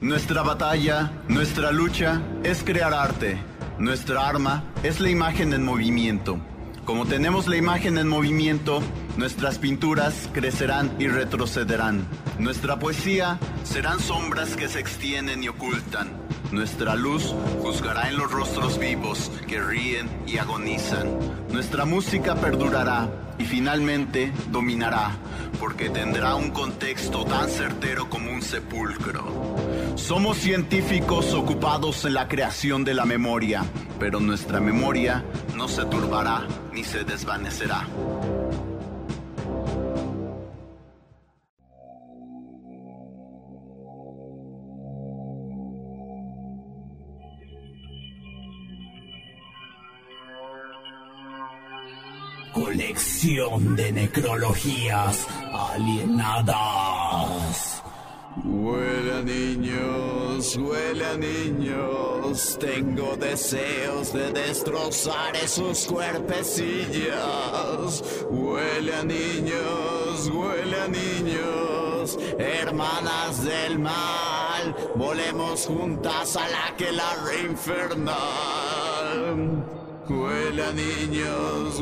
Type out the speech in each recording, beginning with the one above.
Nuestra batalla, nuestra lucha es crear arte. Nuestra arma es la imagen en movimiento. Como tenemos la imagen en movimiento, nuestras pinturas crecerán y retrocederán. Nuestra poesía serán sombras que se extienden y ocultan. Nuestra luz juzgará en los rostros vivos que ríen y agonizan. Nuestra música perdurará y finalmente dominará, porque tendrá un contexto tan certero como un sepulcro. Somos científicos ocupados en la creación de la memoria, pero nuestra memoria no se turbará ni se desvanecerá. Colección de necrologías alienadas. Huele a niños, tengo deseos de destrozar esos cuerpecillos. Huele a niños, hermanas del mal, volemos juntas a la aquelarre infernal. Huele a niños.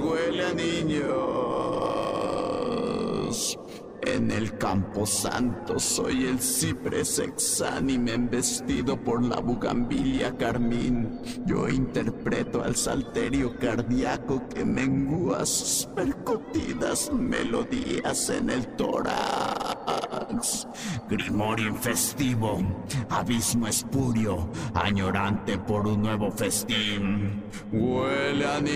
En el campo santo soy el ciprés exánime embestido por la bugambilia carmín. Yo interpreto al salterio cardíaco que mengúa sus percutidas melodías en el tórax. Grimorio infestivo, abismo espurio, añorante por un nuevo festín. Huele a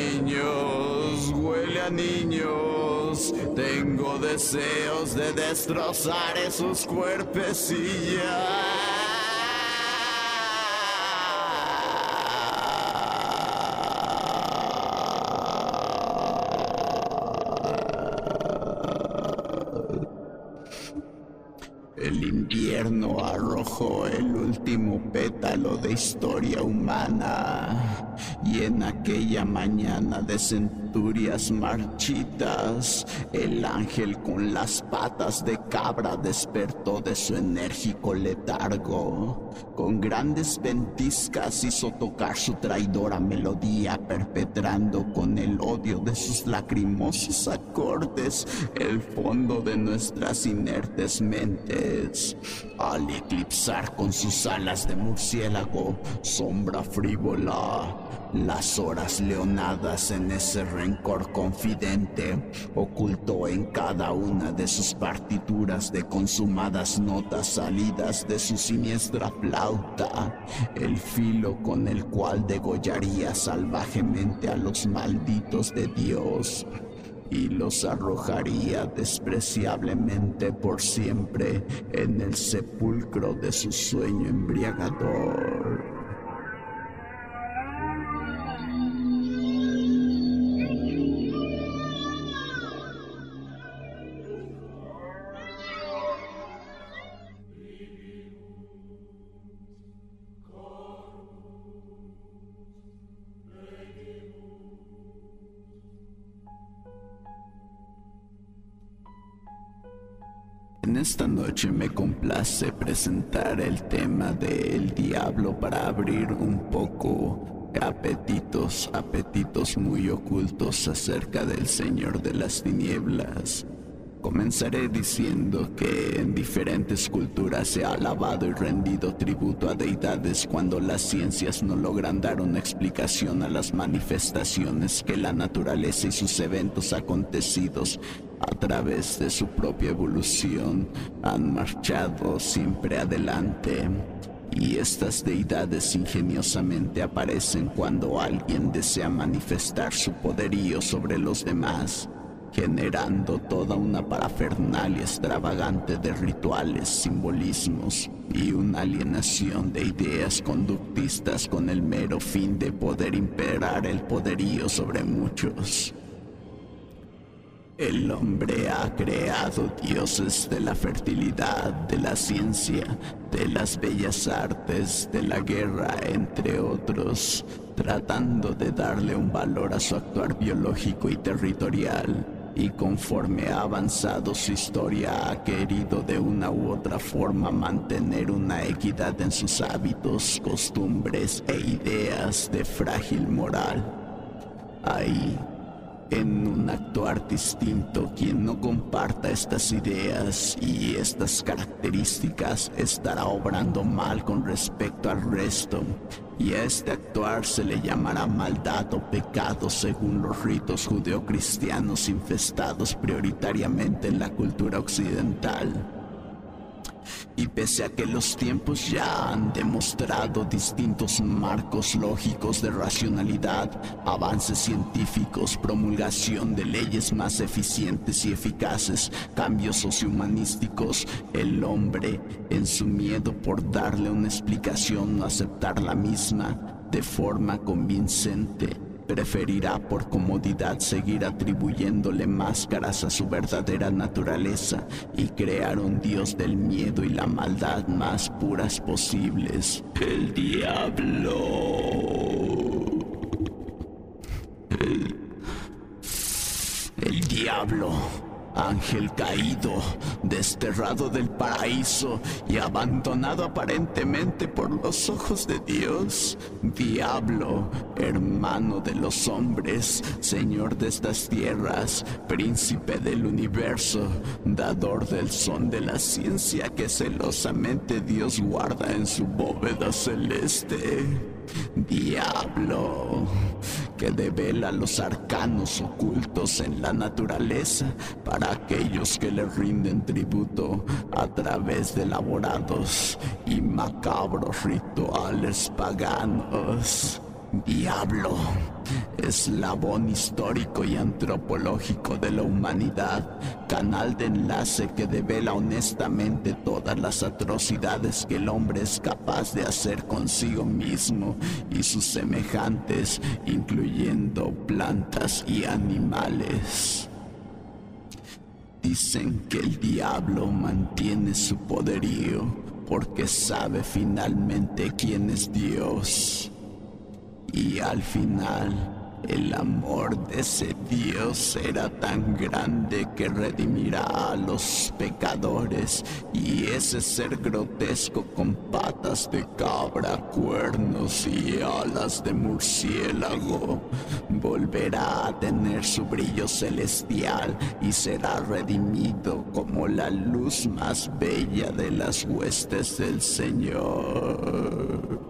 niños, tengo deseos de destrozar esos cuerpecillas. El invierno arrojó el último pétalo de historia humana, y en aquella mañana de centurias marchitas, el ángel con las patas de cabra despertó de su enérgico letargo. Con grandes ventiscas hizo tocar su traidora melodía, perpetrando con el odio de sus lacrimosos acordes el fondo de nuestras inertes mentes. Al eclipsar con sus alas de murciélago, sombra frívola, las horas leonadas en ese rencor confidente, ocultó en cada una de sus partituras de consumadas notas salidas de su siniestra flauta, el filo con el cual degollaría salvajemente a los malditos de Dios y los arrojaría despreciablemente por siempre en el sepulcro de su sueño embriagador. En esta noche me complace presentar el tema de El Diablo para abrir un poco apetitos muy ocultos acerca del Señor de las Tinieblas. Comenzaré diciendo que en diferentes culturas se ha alabado y rendido tributo a deidades cuando las ciencias no logran dar una explicación a las manifestaciones que la naturaleza y sus eventos acontecidos a través de su propia evolución han marchado siempre adelante. Y estas deidades ingeniosamente aparecen cuando alguien desea manifestar su poderío sobre los demás, generando toda una parafernalia extravagante de rituales, simbolismos y una alienación de ideas conductistas con el mero fin de poder imperar el poderío sobre muchos. El hombre ha creado dioses de la fertilidad, de la ciencia, de las bellas artes, de la guerra, entre otros, tratando de darle un valor a su actuar biológico y territorial. y conforme ha avanzado su historia ha querido de una u otra forma mantener una equidad en sus hábitos, costumbres e ideas de frágil moral. Ahí, en un actuar distinto, quien no comparta estas ideas y estas características estará obrando mal con respecto al resto, y a este actuar se le llamará maldad o pecado según los ritos judeocristianos infestados prioritariamente en la cultura occidental. Y pese a que los tiempos ya han demostrado distintos marcos lógicos de racionalidad, avances científicos, promulgación de leyes más eficientes y eficaces, cambios sociohumanísticos, el hombre, en su miedo por darle una explicación o aceptar la misma de forma convincente, preferirá por comodidad seguir atribuyéndole máscaras a su verdadera naturaleza y crear un dios del miedo y la maldad más puras posibles. El diablo. El diablo. Ángel caído, desterrado del paraíso y abandonado aparentemente por los ojos de Dios. Diablo, hermano de los hombres, señor de estas tierras, príncipe del universo, dador del son de la ciencia que celosamente Dios guarda en su bóveda celeste. Diablo, que devela los arcanos ocultos en la naturaleza para aquellos que le rinden tributo a través de elaborados y macabros rituales paganos. Diablo, eslabón histórico y antropológico de la humanidad, canal de enlace que devela honestamente todas las atrocidades que el hombre es capaz de hacer consigo mismo y sus semejantes, incluyendo plantas y animales. Dicen que el diablo mantiene su poderío porque sabe finalmente quién es Dios. Y al final, el amor de ese Dios será tan grande que redimirá a los pecadores, y ese ser grotesco con patas de cabra, cuernos y alas de murciélago volverá a tener su brillo celestial y será redimido como la luz más bella de las huestes del Señor.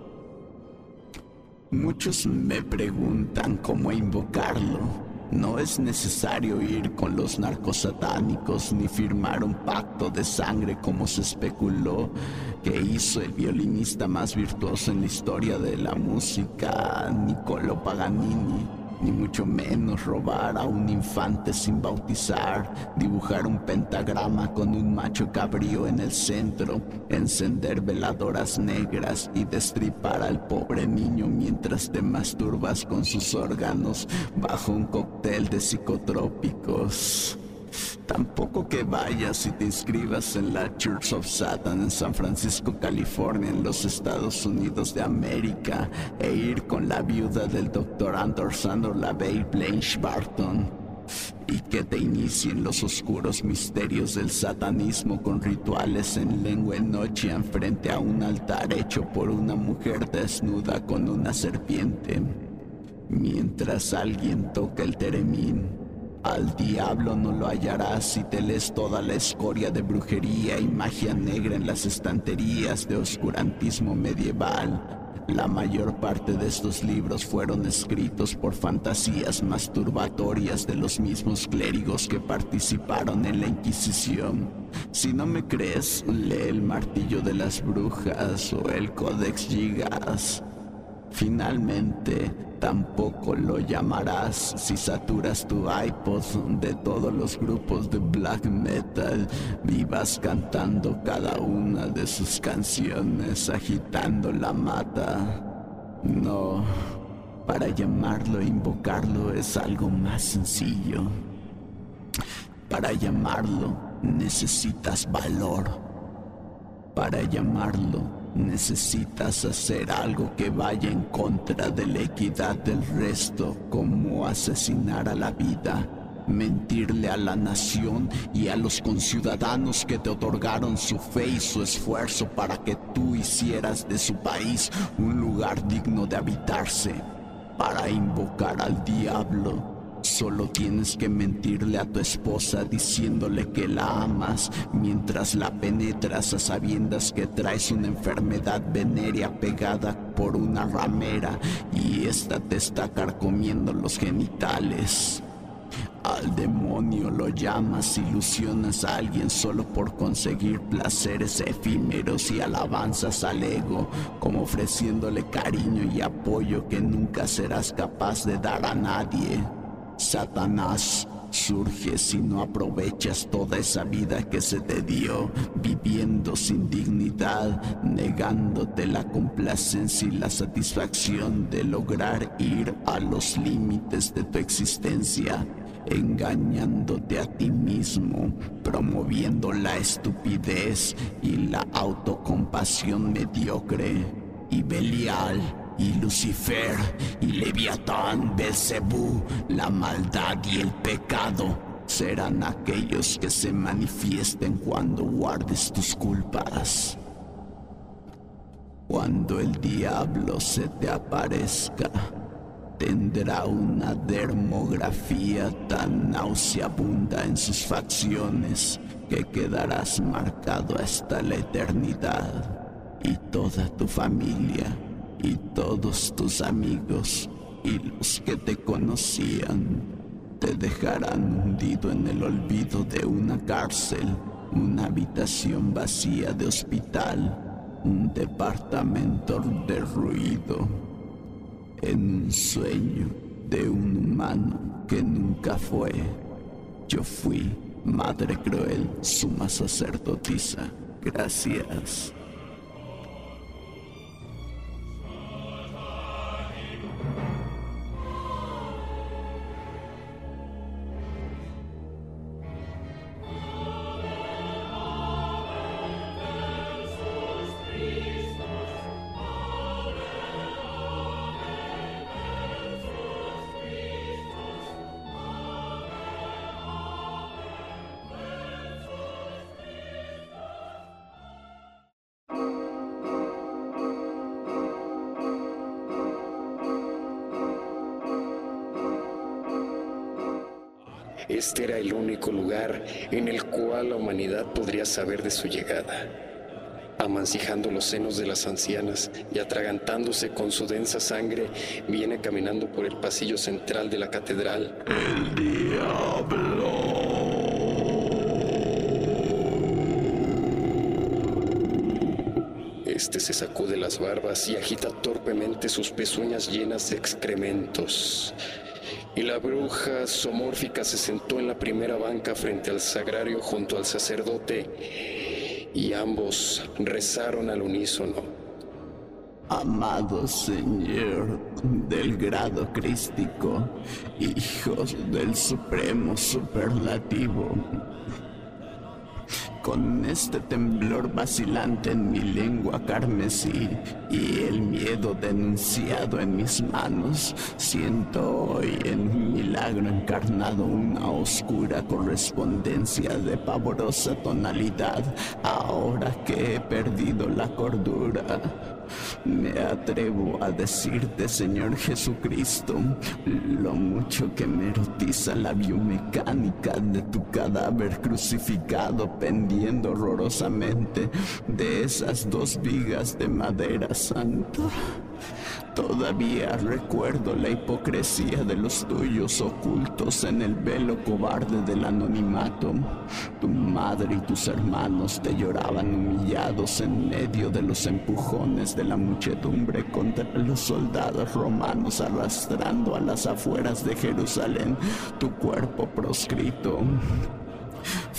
Muchos me preguntan cómo invocarlo. No es necesario ir con los narcosatánicos ni firmar un pacto de sangre como se especuló que hizo el violinista más virtuoso en la historia de la música, Niccolò Paganini. Ni mucho menos robar a un infante sin bautizar, dibujar un pentagrama con un macho cabrío en el centro, encender veladoras negras y destripar al pobre niño mientras te masturbas con sus órganos bajo un cóctel de psicotrópicos. Tampoco que vayas y te inscribas en la Church of Satan en San Francisco, California, en los Estados Unidos de América, e ir con la viuda del Dr. Anderson LaVey Blanche Barton, y que te inicien los oscuros misterios del satanismo con rituales en lengua enochian frente a un altar hecho por una mujer desnuda con una serpiente, mientras alguien toca el teremín. Al diablo no lo hallarás si te lees toda la escoria de brujería y magia negra en las estanterías de oscurantismo medieval. La mayor parte de estos libros fueron escritos por fantasías masturbatorias de los mismos clérigos que participaron en la Inquisición. Si no me crees, lee El Martillo de las Brujas o el Codex Gigas. Finalmente, tampoco lo llamarás si saturas tu iPod de todos los grupos de black metal y vas cantando cada una de sus canciones agitando la mata. No, para llamarlo e invocarlo es algo más sencillo. Para llamarlo necesitas valor. Para llamarlo necesitas hacer algo que vaya en contra de la equidad del resto, como asesinar a la vida. mentirle a la nación y a los conciudadanos que te otorgaron su fe y su esfuerzo para que tú hicieras de su país un lugar digno de habitarse. Para invocar al diablo, solo tienes que mentirle a tu esposa diciéndole que la amas mientras la penetras a sabiendas que traes una enfermedad venérea pegada por una ramera y esta te está carcomiendo los genitales. Al demonio lo llamas, ilusionas a alguien solo por conseguir placeres efímeros y alabanzas al ego, como ofreciéndole cariño y apoyo que nunca serás capaz de dar a nadie. Satanás, surge si no aprovechas toda esa vida que se te dio, viviendo sin dignidad, negándote la complacencia y la satisfacción de lograr ir a los límites de tu existencia, engañándote a ti mismo, promoviendo la estupidez y la autocompasión mediocre. Y Belial, y Lucifer, y Leviatán, Belcebú, la maldad y el pecado serán aquellos que se manifiesten cuando guardes tus culpas. Cuando el diablo se te aparezca, tendrá una dermografía tan nauseabunda en sus facciones que quedarás marcado hasta la eternidad. Y toda tu familia, y todos tus amigos, y los que te conocían, te dejarán hundido en el olvido de una cárcel, una habitación vacía de hospital, un departamento derruido, en un sueño de un humano que nunca fue. Yo fui Madre Cruel, suma sacerdotisa. Gracias. Este era el único lugar en el cual la humanidad podría saber de su llegada. Amancijando los senos de las ancianas y atragantándose con su densa sangre, viene caminando por el pasillo central de la catedral. ¡El diablo! Este se sacude las barbas y agita torpemente sus pezuñas llenas de excrementos. Y la bruja zoomórfica se sentó en la primera banca frente al sagrario junto al sacerdote, y ambos rezaron al unísono. Amado Señor del grado crístico, hijos del supremo superlativo, con este temblor vacilante en mi lengua carmesí y el miedo denunciado en mis manos, siento hoy en un milagro encarnado una oscura correspondencia de pavorosa tonalidad. Ahora que he perdido la cordura, me atrevo a decirte, Señor Jesucristo, lo mucho que me erotiza la biomecánica de tu cadáver crucificado pendiendo horrorosamente de esas 2 vigas de madera santa. Todavía recuerdo la hipocresía de los tuyos ocultos en el velo cobarde del anonimato. Tu madre y tus hermanos te lloraban humillados en medio de los empujones de la muchedumbre contra los soldados romanos arrastrando a las afueras de Jerusalén tu cuerpo proscrito.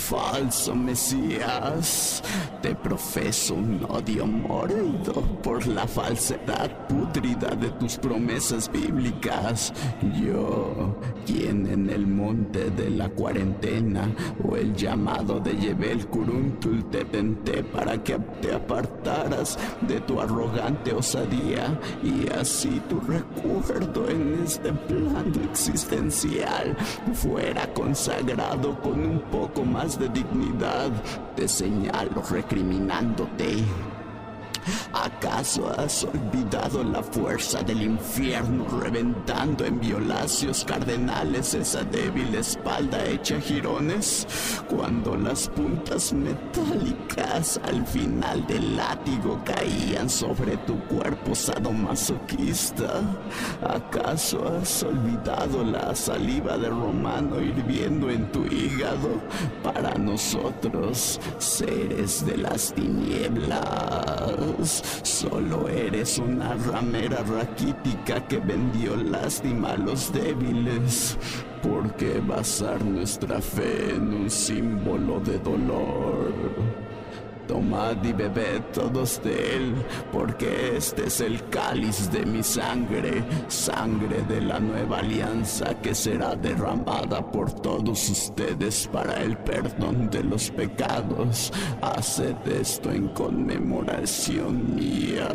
falso Mesías. Te profeso un odio mórbido por la falsedad pútrida de tus promesas bíblicas. Yo, quien en el monte de la cuarentena o el llamado de Yebel Kuruntul te tenté para que te apartaras de tu arrogante osadía y así tu recuerdo en este plano existencial fuera consagrado con un poco más de dignidad. Te señalo recriminándote. ¿Acaso has olvidado la fuerza del infierno reventando en violacios cardenales esa débil espalda hecha jirones? Cuando las puntas metálicas al final del látigo caían sobre tu cuerpo sadomasoquista. ¿Acaso has olvidado la saliva de Romano hirviendo en tu hígado? Para nosotros, seres de las tinieblas, solo eres una ramera raquítica que vendió lástima a los débiles. ¿Por qué basar nuestra fe en un símbolo de dolor? Tomad y bebed todos de él, porque este es el cáliz de mi sangre, sangre de la nueva alianza que será derramada por todos ustedes para el perdón de los pecados. Haced esto en conmemoración mía.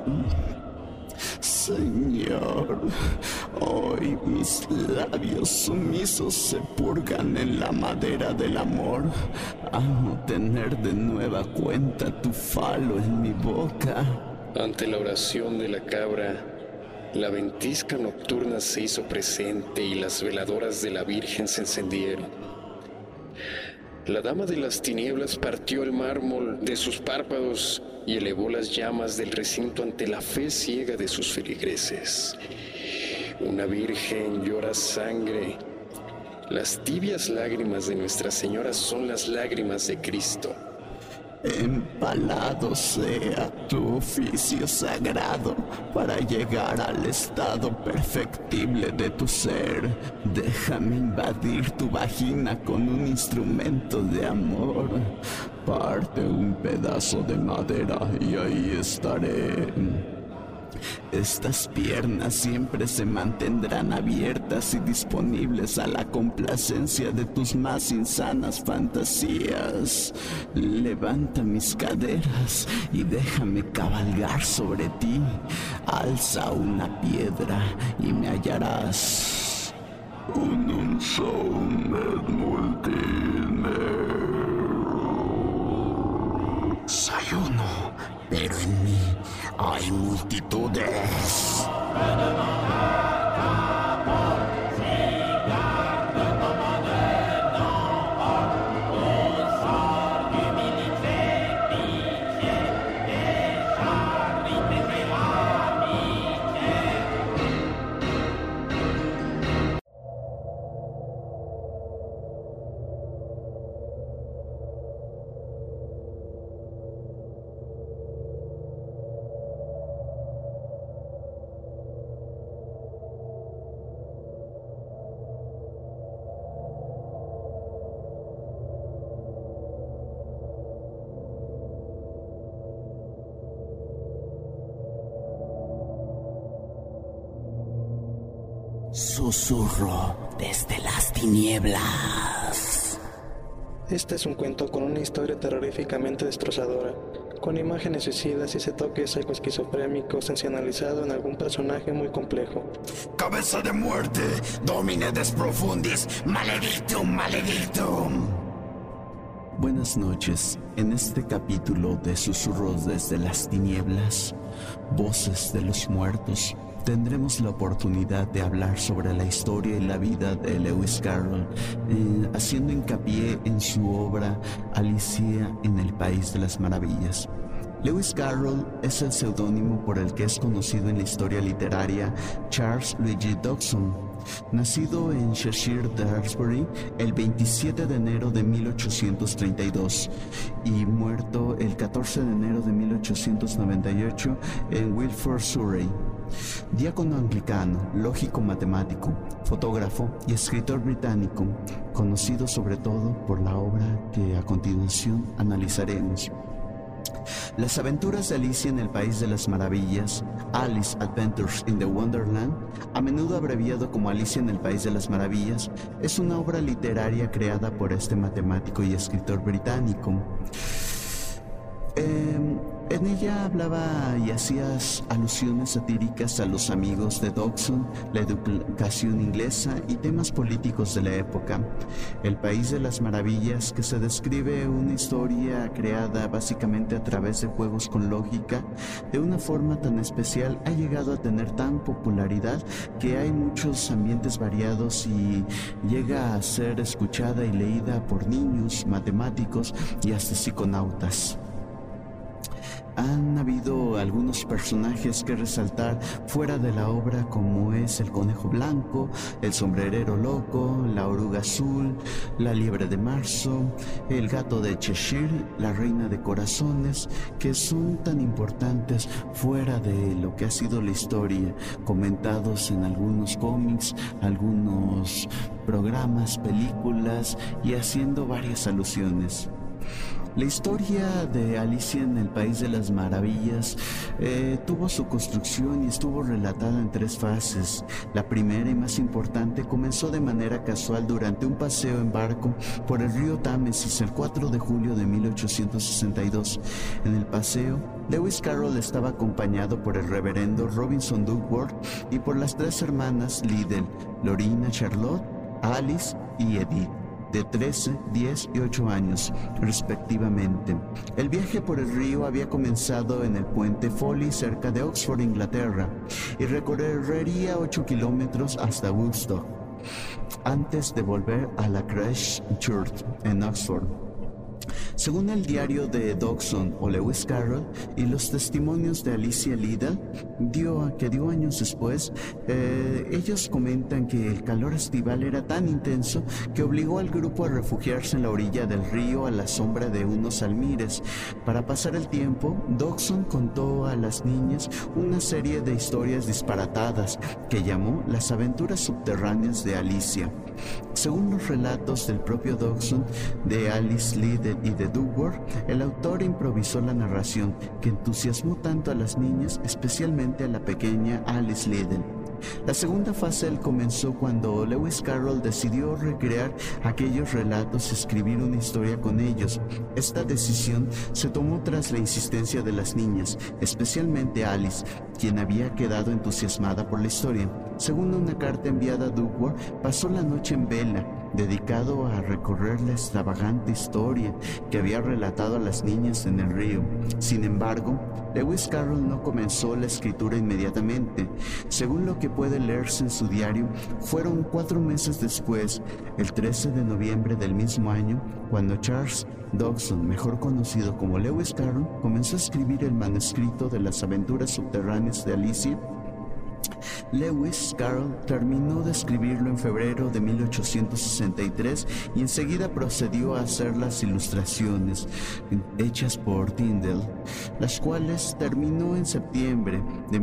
Señor, hoy mis labios sumisos se purgan en la madera del amor. Amo tener de nueva cuenta tu falo en mi boca. Ante la oración de la cabra, la ventisca nocturna se hizo presente y las veladoras de la Virgen se encendieron. La dama de las tinieblas partió el mármol de sus párpados y elevó las llamas del recinto ante la fe ciega de sus feligreses. Una virgen llora sangre. Las tibias lágrimas de Nuestra Señora son las lágrimas de Cristo. Empalado sea tu oficio sagrado para llegar al estado perfectible de tu ser. Déjame invadir tu vagina con un instrumento de amor. Parte un pedazo de madera y ahí estaré. Estas piernas siempre se mantendrán abiertas y disponibles a la complacencia de tus más insanas fantasías. Levanta mis caderas y déjame cabalgar sobre ti. Alza una piedra y me hallarás. Un sound multimer. Soy uno, pero en mí hay multitudes. Susurro desde las tinieblas. Este es un cuento con una historia terroríficamente destrozadora, con imágenes suicidas y ese toque psicoesquizofrénico sensacionalizado en algún personaje muy complejo. Cabeza de muerte, domine des profundis, maledictum, maledictum. Buenas noches. En este capítulo de Susurros desde las tinieblas, Voces de los muertos, tendremos la oportunidad de hablar sobre la historia y la vida de Lewis Carroll, haciendo hincapié en su obra Alicia en el País de las Maravillas. Lewis Carroll es el seudónimo por el que es conocido en la historia literaria Charles Luigi Dodgson. Nacido en Cheshire, Daresbury, el 27 de enero de 1832 y muerto el 14 de enero de 1898 en Wiltford, Surrey. Diácono anglicano, lógico matemático, fotógrafo y escritor británico, conocido sobre todo por la obra que a continuación analizaremos. Las aventuras de Alicia en el País de las Maravillas, Alice Adventures in the Wonderland, a menudo abreviado como Alicia en el País de las Maravillas, es una obra literaria creada por este matemático y escritor británico. En ella hablaba y hacía alusiones satíricas a los amigos de Dodgson, la educación inglesa y temas políticos de la época. El País de las Maravillas, que se describe una historia creada básicamente a través de juegos con lógica, de una forma tan especial ha llegado a tener tan popularidad que hay muchos ambientes variados y llega a ser escuchada y leída por niños, matemáticos y hasta psiconautas. Han habido algunos personajes que resaltar fuera de la obra, como es el conejo blanco, el sombrerero loco, la oruga azul, la liebre de marzo, el gato de Cheshire, la reina de corazones, que son tan importantes fuera de lo que ha sido la historia, comentados en algunos cómics, algunos programas, películas y haciendo varias alusiones. La historia de Alicia en el País de las Maravillas tuvo su construcción y estuvo relatada en 3 fases. La primera y más importante comenzó de manera casual durante un paseo en barco por el río Támesis el 4 de julio de 1862. En el paseo, Lewis Carroll estaba acompañado por el reverendo Robinson Duckworth y por las 3 hermanas Liddell, Lorina Charlotte, Alice y Edith, de 13, 10 y 8 años, respectivamente. El viaje por el río había comenzado en el puente Foley, cerca de Oxford, Inglaterra, y recorrería 8 kilómetros hasta Woodstock, antes de volver a la Christ Church en Oxford. Según el diario de Dodgson o Lewis Carroll y los testimonios de Alicia Liddell, que dio años después, ellos comentan que el calor estival era tan intenso que obligó al grupo a refugiarse en la orilla del río a la sombra de unos almires. Para pasar el tiempo, Dodgson contó a las niñas una serie de historias disparatadas que llamó Las aventuras subterráneas de Alicia. Según los relatos del propio Dodgson, de Alice Liddell y de Duckworth, el autor improvisó la narración, que entusiasmó tanto a las niñas, especialmente a la pequeña Alice Liddell. La segunda fase comenzó cuando Lewis Carroll decidió recrear aquellos relatos y escribir una historia con ellos. Esta decisión se tomó tras la insistencia de las niñas, especialmente Alice, quien había quedado entusiasmada por la historia. Según una carta enviada a Duckworth, pasó la noche en vela, dedicado a recorrer la extravagante historia que había relatado a las niñas en el río. Sin embargo, Lewis Carroll no comenzó la escritura inmediatamente. Según lo que puede leerse en su diario, fueron 4 meses después, el 13 de noviembre del mismo año, cuando Charles Dodgson, mejor conocido como Lewis Carroll, comenzó a escribir el manuscrito de Las aventuras subterráneas de Alicia. Lewis Carroll terminó de escribirlo en febrero de 1863 y enseguida procedió a hacer las ilustraciones hechas por Tyndall, las cuales terminó en septiembre de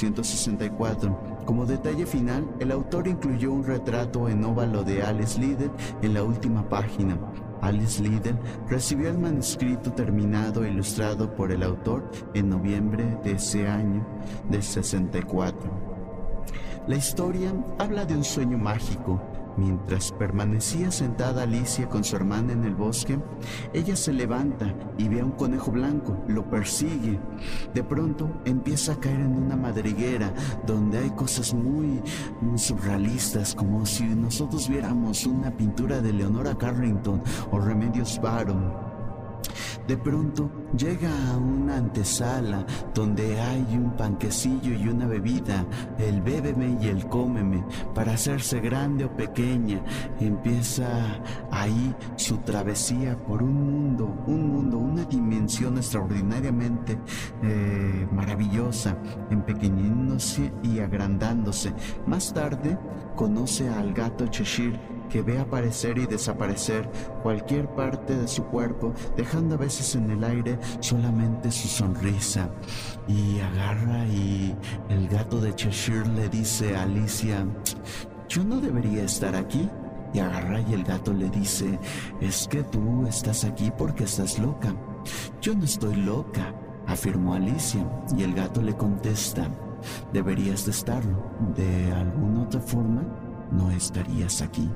1864. Como detalle final, el autor incluyó un retrato en óvalo de Alice Liddell en la última página. Alice Liddell recibió el manuscrito terminado e ilustrado por el autor en noviembre de ese año del 64. La historia habla de un sueño mágico. Mientras permanecía sentada Alicia con su hermana en el bosque, ella se levanta y ve a un conejo blanco, lo persigue. De pronto empieza a caer en una madriguera donde hay cosas muy surrealistas, como si nosotros viéramos una pintura de Leonora Carrington o Remedios Varo. De pronto llega a una antesala donde hay un panquecillo y una bebida, el bébeme y el cómeme, para hacerse grande o pequeña. Empieza ahí su travesía por un mundo, una dimensión extraordinariamente maravillosa, empequeñándose y agrandándose. Más tarde conoce al gato Cheshire, que ve aparecer y desaparecer cualquier parte de su cuerpo, dejando a veces en el aire solamente su sonrisa. Y agarra y el gato de Cheshire le dice a Alicia: yo no debería estar aquí. Y agarra y el gato le dice: es que tú estás aquí porque estás loca. Yo no estoy loca, afirmó Alicia, y el gato le contesta: deberías de estarlo, de alguna otra forma no estarías aquí.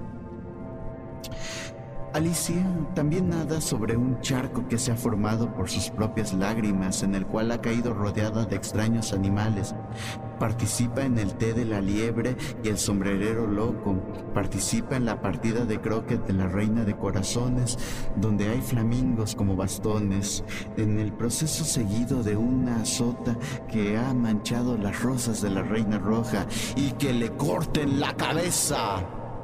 Alicia también nada sobre un charco que se ha formado por sus propias lágrimas, en el cual ha caído rodeada de extraños animales. Participa en el té de la liebre y el sombrerero loco. Participa en la partida de croquet de la reina de corazones, donde hay flamingos como bastones. En el proceso seguido de una sota que ha manchado las rosas de la reina roja y que le corten la cabeza.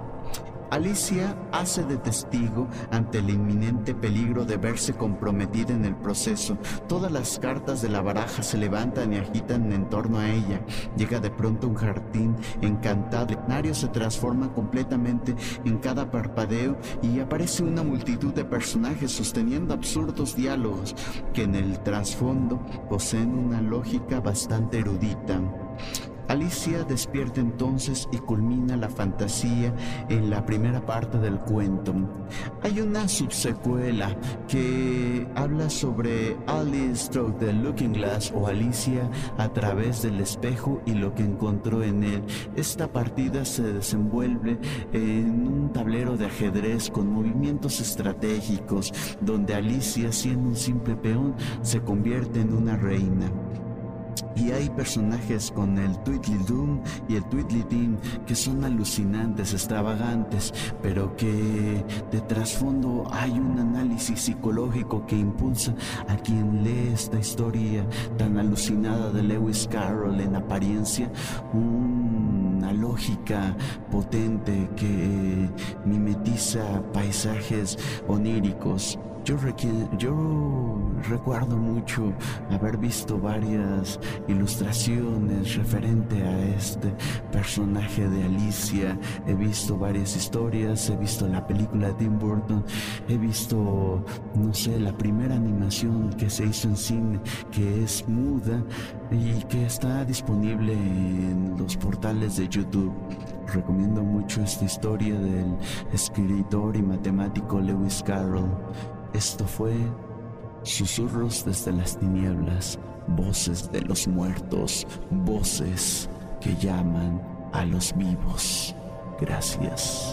Alicia hace de testigo ante el inminente peligro de verse comprometida en el proceso. Todas las cartas de la baraja se levantan y agitan en torno a ella. Llega de pronto un jardín encantado. El escenario se transforma completamente en cada parpadeo y aparece una multitud de personajes sosteniendo absurdos diálogos que en el trasfondo poseen una lógica bastante erudita. Alicia despierta entonces y culmina la fantasía en la primera parte del cuento. Hay una subsecuela que habla sobre Alice Through the Looking Glass, o Alicia a través del espejo y lo que encontró en él. Esta partida se desenvuelve en un tablero de ajedrez con movimientos estratégicos, donde Alicia, siendo un simple peón, se convierte en una reina. Y hay personajes con el Tweedledum y el Tweedledee que son alucinantes, extravagantes, pero que de trasfondo hay un análisis psicológico que impulsa a quien lee esta historia tan alucinada de Lewis Carroll, en apariencia una lógica potente que mimetiza paisajes oníricos. Yo recuerdo mucho haber visto varias ilustraciones referente a este personaje de Alicia. He visto varias historias, he visto la película de Tim Burton, he visto, no sé, la primera animación que se hizo en cine, que es muda y que está disponible en los portales de YouTube. Recomiendo mucho esta historia del escritor y matemático Lewis Carroll. Esto fue Susurros desde las tinieblas, voces de los muertos, voces que llaman a los vivos. Gracias.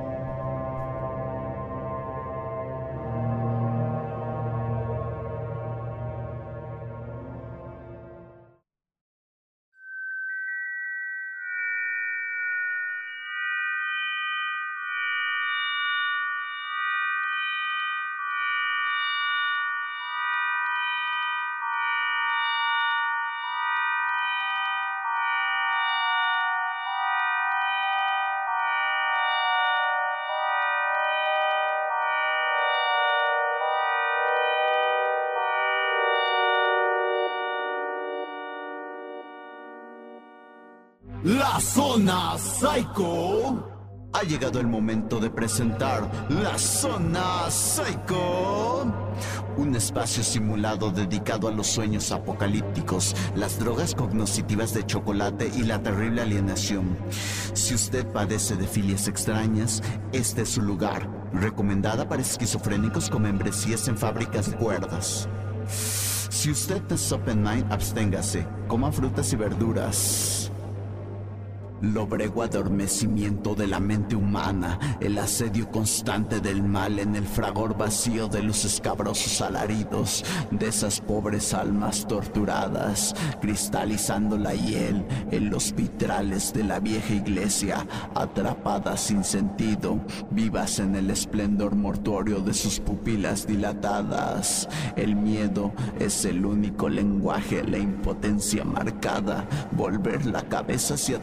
La Zona Psycho. Ha llegado el momento de presentar La Zona Psycho, un espacio simulado dedicado a los sueños apocalípticos, las drogas cognitivas de chocolate y la terrible alienación. Si usted padece de filias extrañas, este es su lugar. Recomendada para esquizofrénicos con membresías en fábricas de cuerdas. Si usted es open mind, absténgase. Coma frutas y verduras. Lóbrego adormecimiento de la mente humana, el asedio constante del mal en el fragor vacío de los escabrosos alaridos de esas pobres almas torturadas, cristalizando la hiel en los vitrales de la vieja iglesia, atrapadas sin sentido, vivas en el esplendor mortuorio de sus pupilas dilatadas. El miedo es el único lenguaje, la impotencia marcada, volver la cabeza hacia atrás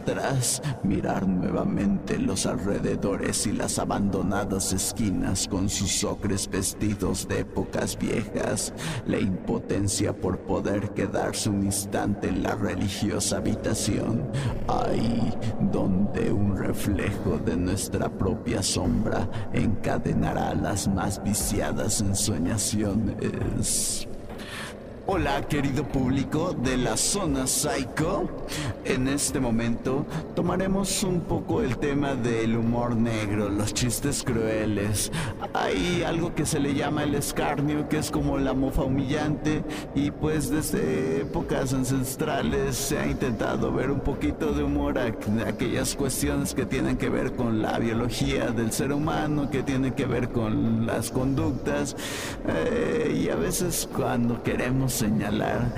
horas, mirar nuevamente los alrededores y las abandonadas esquinas con sus ocres vestidos de épocas viejas, la impotencia por poder quedarse un instante en la religiosa habitación, ahí donde un reflejo de nuestra propia sombra encadenará las más viciadas ensoñaciones. Hola, querido público de la Zona Psycho. En este momento tomaremos un poco el tema del humor negro, los chistes crueles. Hay algo que se le llama el escarnio, que es como la mofa humillante, y pues desde épocas ancestrales se ha intentado ver un poquito de humor a aquellas cuestiones que tienen que ver con la biología del ser humano, que tienen que ver con las conductas, y a veces cuando queremos señalar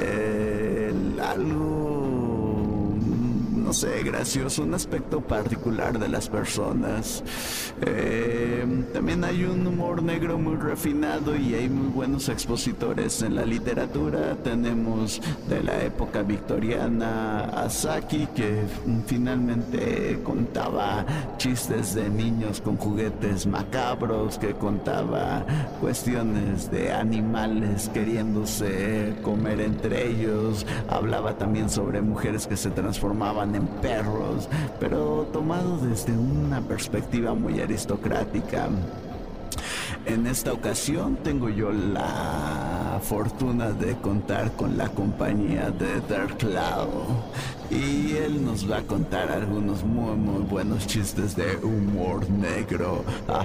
algo, no sé, gracioso, un aspecto particular de las personas. También hay un humor negro muy refinado y hay muy buenos expositores en la literatura. Tenemos de la época victoriana a Saki, que finalmente contaba chistes de niños con juguetes macabros, que contaba cuestiones de animales queriéndose comer entre ellos. Hablaba también sobre mujeres que se transformaban en perros, pero tomado desde una perspectiva muy aristocrática. En esta ocasión tengo yo la fortuna de contar con la compañía de Dark Cloud, y él nos va a contar algunos muy buenos chistes de humor negro.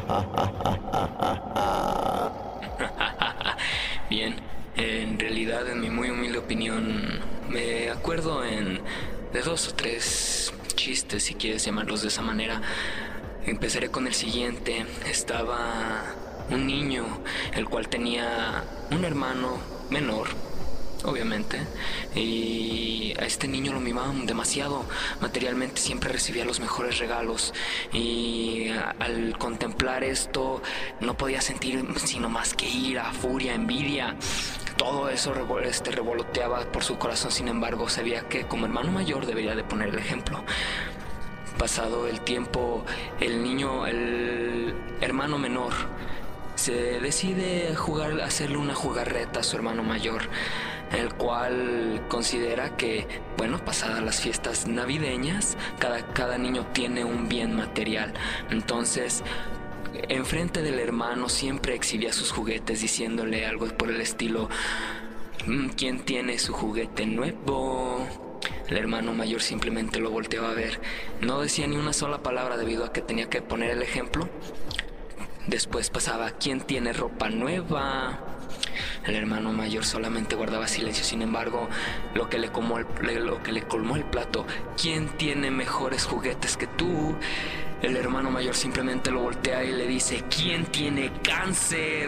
Bien, en realidad, en mi muy humilde opinión, me acuerdo de 2 o 3 chistes, si quieres llamarlos de esa manera. Empezaré con el siguiente. Estaba un niño, el cual tenía un hermano menor, obviamente, y a este niño lo mimaban demasiado. Materialmente siempre recibía los mejores regalos, y al contemplar esto no podía sentir sino más que ira, furia, envidia. Todo eso revoloteaba por su corazón. Sin embargo, sabía que como hermano mayor debería de poner el ejemplo. Pasado el tiempo, el hermano menor se decide hacerle una jugarreta a su hermano mayor, el cual considera que, bueno, pasadas las fiestas navideñas, cada niño tiene un bien material. Entonces, enfrente del hermano siempre exhibía sus juguetes, diciéndole algo por el estilo: ¿quién tiene su juguete nuevo? El hermano mayor simplemente lo volteaba a ver. No decía ni una sola palabra debido a que tenía que poner el ejemplo. Después pasaba: ¿quién tiene ropa nueva? El hermano mayor solamente guardaba silencio. Sin embargo, lo que le colmó el plato: ¿quién tiene mejores juguetes que tú? El hermano mayor simplemente lo voltea y le dice: ¿quién tiene cáncer?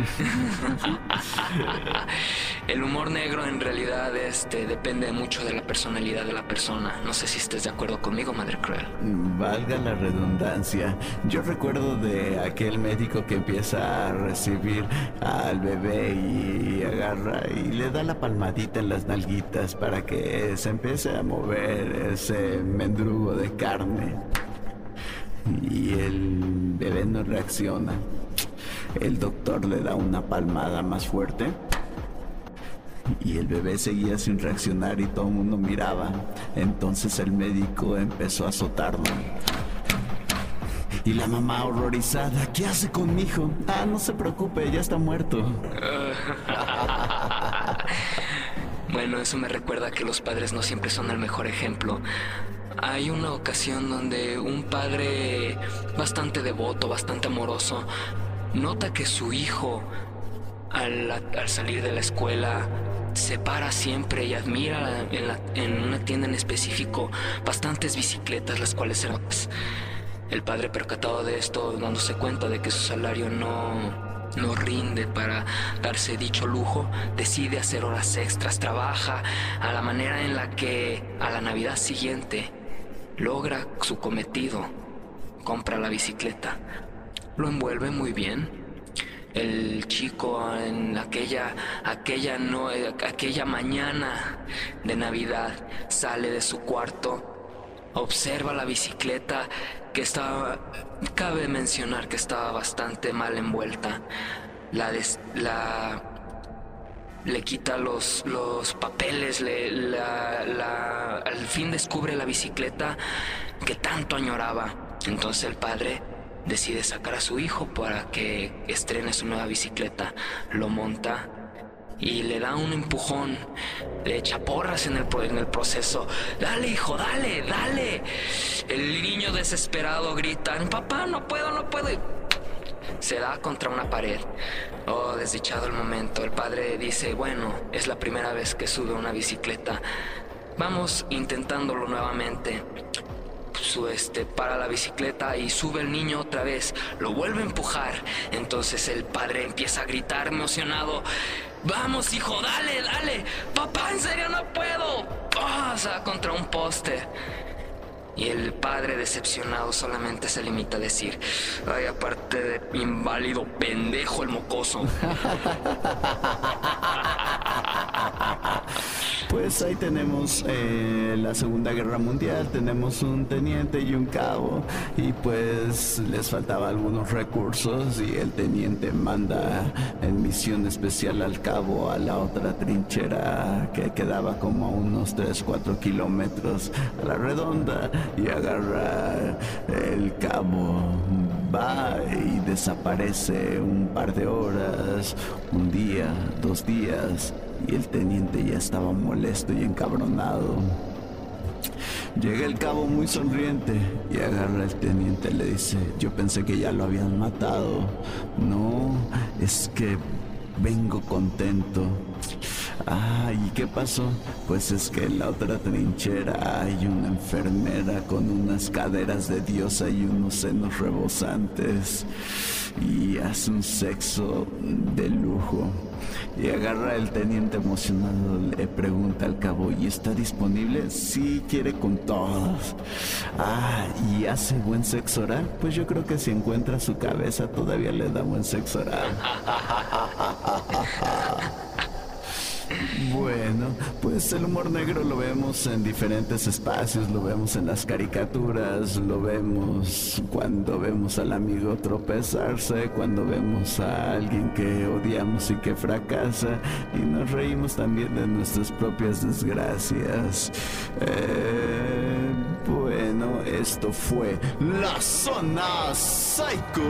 El humor negro en realidad depende mucho de la personalidad de la persona. No sé si estés de acuerdo conmigo, Madre Cruel. Valga la redundancia, yo recuerdo de aquel médico que empieza a recibir al bebé y agarra y le da la palmadita en las nalguitas para que se empiece a mover ese mendrugo de carne. Y el bebé no reacciona. El doctor le da una palmada más fuerte y el bebé seguía sin reaccionar y todo el mundo miraba. Entonces el médico empezó a azotarlo. Y la mamá horrorizada: ¿qué hace con mi hijo? Ah, no se preocupe, ya está muerto. Bueno, eso me recuerda que los padres no siempre son el mejor ejemplo. Hay una ocasión donde un padre bastante devoto, bastante amoroso, nota que su hijo, al salir de la escuela, se para siempre y admira en una tienda en específico bastantes bicicletas, las cuales eran. El padre, percatado de esto, dándose cuenta de que su salario no rinde para darse dicho lujo, decide hacer horas extras. Trabaja a la manera en la que a la Navidad siguiente logra su cometido. Compra la bicicleta, lo envuelve muy bien. El chico en aquella mañana de Navidad sale de su cuarto observa la bicicleta que estaba, cabe mencionar que estaba bastante mal envuelta. Le quita los papeles, al fin descubre la bicicleta que tanto añoraba. Entonces el padre decide sacar a su hijo para que estrene su nueva bicicleta. Lo monta y le da un empujón, le echa porras en el proceso. ¡Dale, hijo, dale, dale! El niño desesperado grita: papá, no puedo. Se da contra una pared. Oh, desdichado el momento. El padre dice: bueno, es la primera vez que sube una bicicleta. Vamos intentándolo nuevamente. Para la bicicleta y sube el niño otra vez. Lo vuelve a empujar. Entonces el padre empieza a gritar emocionado: vamos, hijo, dale, dale. Papá, en serio no puedo. Oh, se da contra un poste. Y el padre, decepcionado, solamente se limita a decir: ay, aparte de inválido, pendejo el mocoso. Pues ahí tenemos la Segunda Guerra Mundial, tenemos un teniente y un cabo, y pues les faltaba algunos recursos y el teniente manda en misión especial al cabo a la otra trinchera que quedaba como a unos 3-4 kilómetros a la redonda, y agarra el cabo, va y desaparece un par de horas, un día, 2 días. Y el teniente ya estaba molesto y encabronado. Llega el cabo muy sonriente y agarra al teniente y le dice: yo pensé que ya lo habían matado. No, es que vengo contento. Ah, ¿y qué pasó? Pues es que en la otra trinchera hay una enfermera con unas caderas de diosa y unos senos rebosantes, y hace un sexo de lujo. Y agarra el teniente emocionado, le pregunta al cabo: ¿y está disponible? Sí, quiere con todos. Ah, ¿y hace buen sexo oral? Pues yo creo que si encuentra su cabeza todavía le da buen sexo oral. Bueno, pues el humor negro lo vemos en diferentes espacios, lo vemos en las caricaturas, lo vemos cuando vemos al amigo tropezarse, cuando vemos a alguien que odiamos y que fracasa, y nos reímos también de nuestras propias desgracias. Bueno, esto fue La Zona Psycho.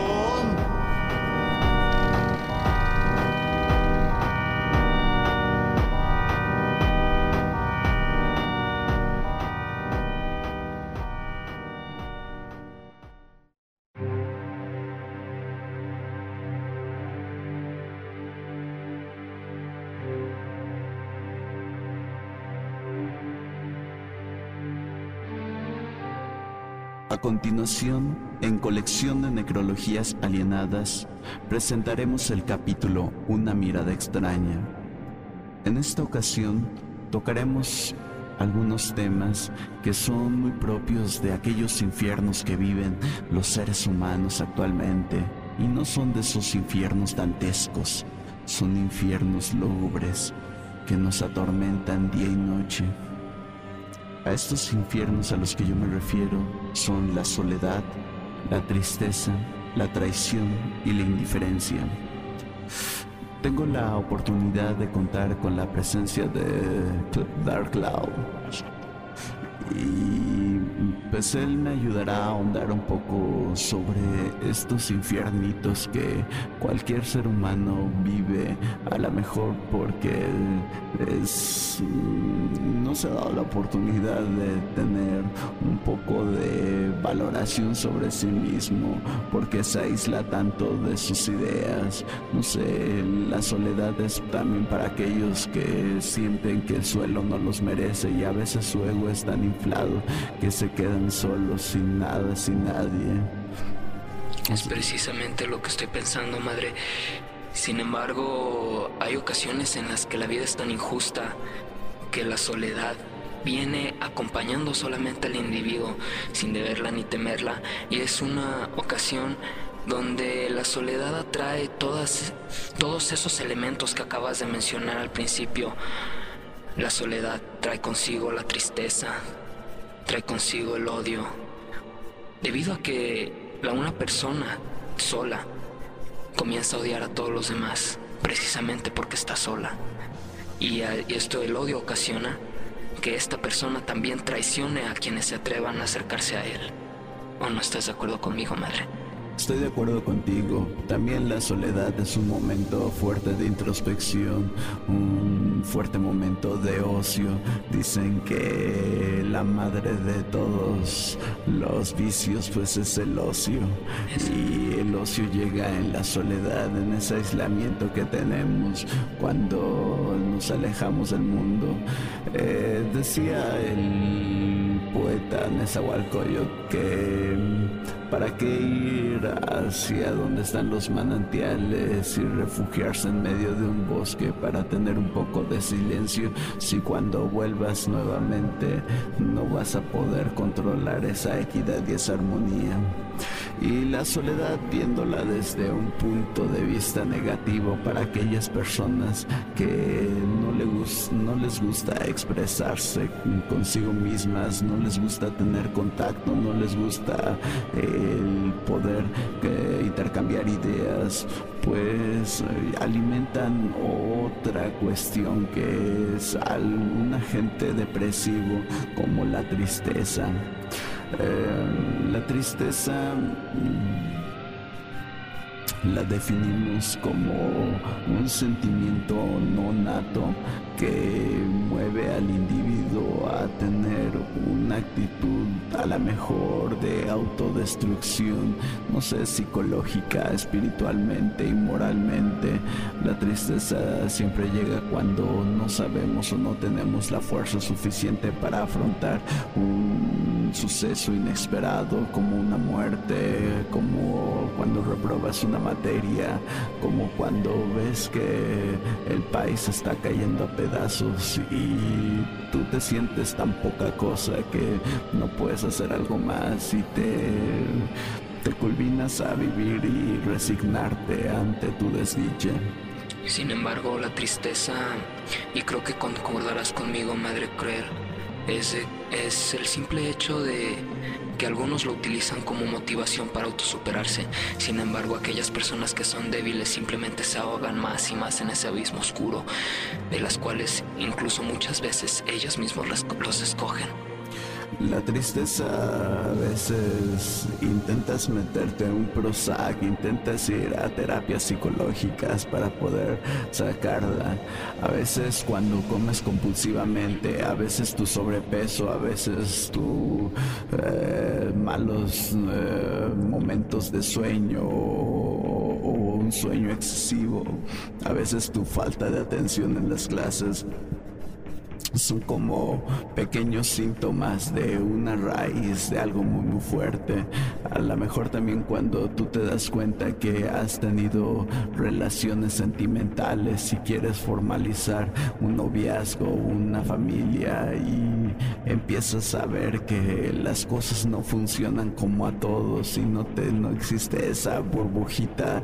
A continuación, en Colección de Necrologías Alienadas, presentaremos el capítulo Una mirada extraña. En esta ocasión, tocaremos algunos temas que son muy propios de aquellos infiernos que viven los seres humanos actualmente, y no son de esos infiernos dantescos, son infiernos lúgubres que nos atormentan día y noche. A estos infiernos a los que yo me refiero son la soledad, la tristeza, la traición y la indiferencia. Tengo la oportunidad de contar con la presencia de Dark Cloud, y pues él me ayudará a ahondar un poco sobre estos infiernitos que cualquier ser humano vive, a lo mejor porque no se ha dado la oportunidad de tener un poco de valoración sobre sí mismo, porque se aísla tanto de sus ideas. No sé, la soledad es también para aquellos que sienten que el suelo no los merece, y a veces su ego es tan inflado que se quedan solos, sin nada, sin nadie. Es precisamente lo que estoy pensando, madre. Sin embargo, hay ocasiones en las que la vida es tan injusta que la soledad viene acompañando solamente al individuo sin deberla ni temerla, y es una ocasión donde la soledad atrae todos esos elementos que acabas de mencionar al principio. La soledad trae consigo la tristeza, trae consigo el odio, debido a que una persona sola comienza a odiar a todos los demás, precisamente porque está sola. Y esto, el odio, ocasiona que esta persona también traicione a quienes se atrevan a acercarse a él. ¿O no estás de acuerdo conmigo, madre? Estoy de acuerdo contigo. También la soledad es un momento fuerte de introspección, un fuerte momento de ocio. Dicen que la madre de todos los vicios pues es el ocio. Y el ocio llega en la soledad, en ese aislamiento que tenemos cuando nos alejamos del mundo. Decía el poeta Nezahualcóyotl que ¿para qué ir hacia donde están los manantiales y refugiarse en medio de un bosque para tener un poco de silencio si cuando vuelvas nuevamente no vas a poder controlar esa equidad y esa armonía? Y la soledad, viéndola desde un punto de vista negativo para aquellas personas que no les gusta expresarse consigo mismas, no les gusta tener contacto, no les gusta el poder intercambiar ideas, pues alimentan otra cuestión que es un agente depresivo como la tristeza. La tristeza la definimos como un sentimiento no nato que mueve al individuo a tener una actitud a la mejor de autodestrucción, no sé, psicológica, espiritualmente y moralmente. La tristeza siempre llega cuando no sabemos o no tenemos la fuerza suficiente para afrontar un suceso inesperado como una muerte, como cuando reprobas una materia, como cuando ves que el país está cayendo a pedazos y tú te sientes tan poca cosa que no puedes hacer algo más y te culminas a vivir y resignarte ante tu desdicha. Sin embargo, la tristeza, y creo que concordarás conmigo, madre cruel, es el simple hecho de que algunos lo utilizan como motivación para autosuperarse. Sin embargo, aquellas personas que son débiles simplemente se ahogan más y más en ese abismo oscuro, de las cuales incluso muchas veces ellos mismos los escogen. La tristeza, a veces intentas meterte en un Prozac, intentas ir a terapias psicológicas para poder sacarla. A veces cuando comes compulsivamente, a veces tu sobrepeso, a veces tu malos momentos de sueño o un sueño excesivo, a veces tu falta de atención en las clases. Son como pequeños síntomas de una raíz de algo muy muy fuerte. A lo mejor también cuando tú te das cuenta que has tenido relaciones sentimentales y quieres formalizar un noviazgo, una familia, y empiezas a ver que las cosas no funcionan como a todos y no existe esa burbujita,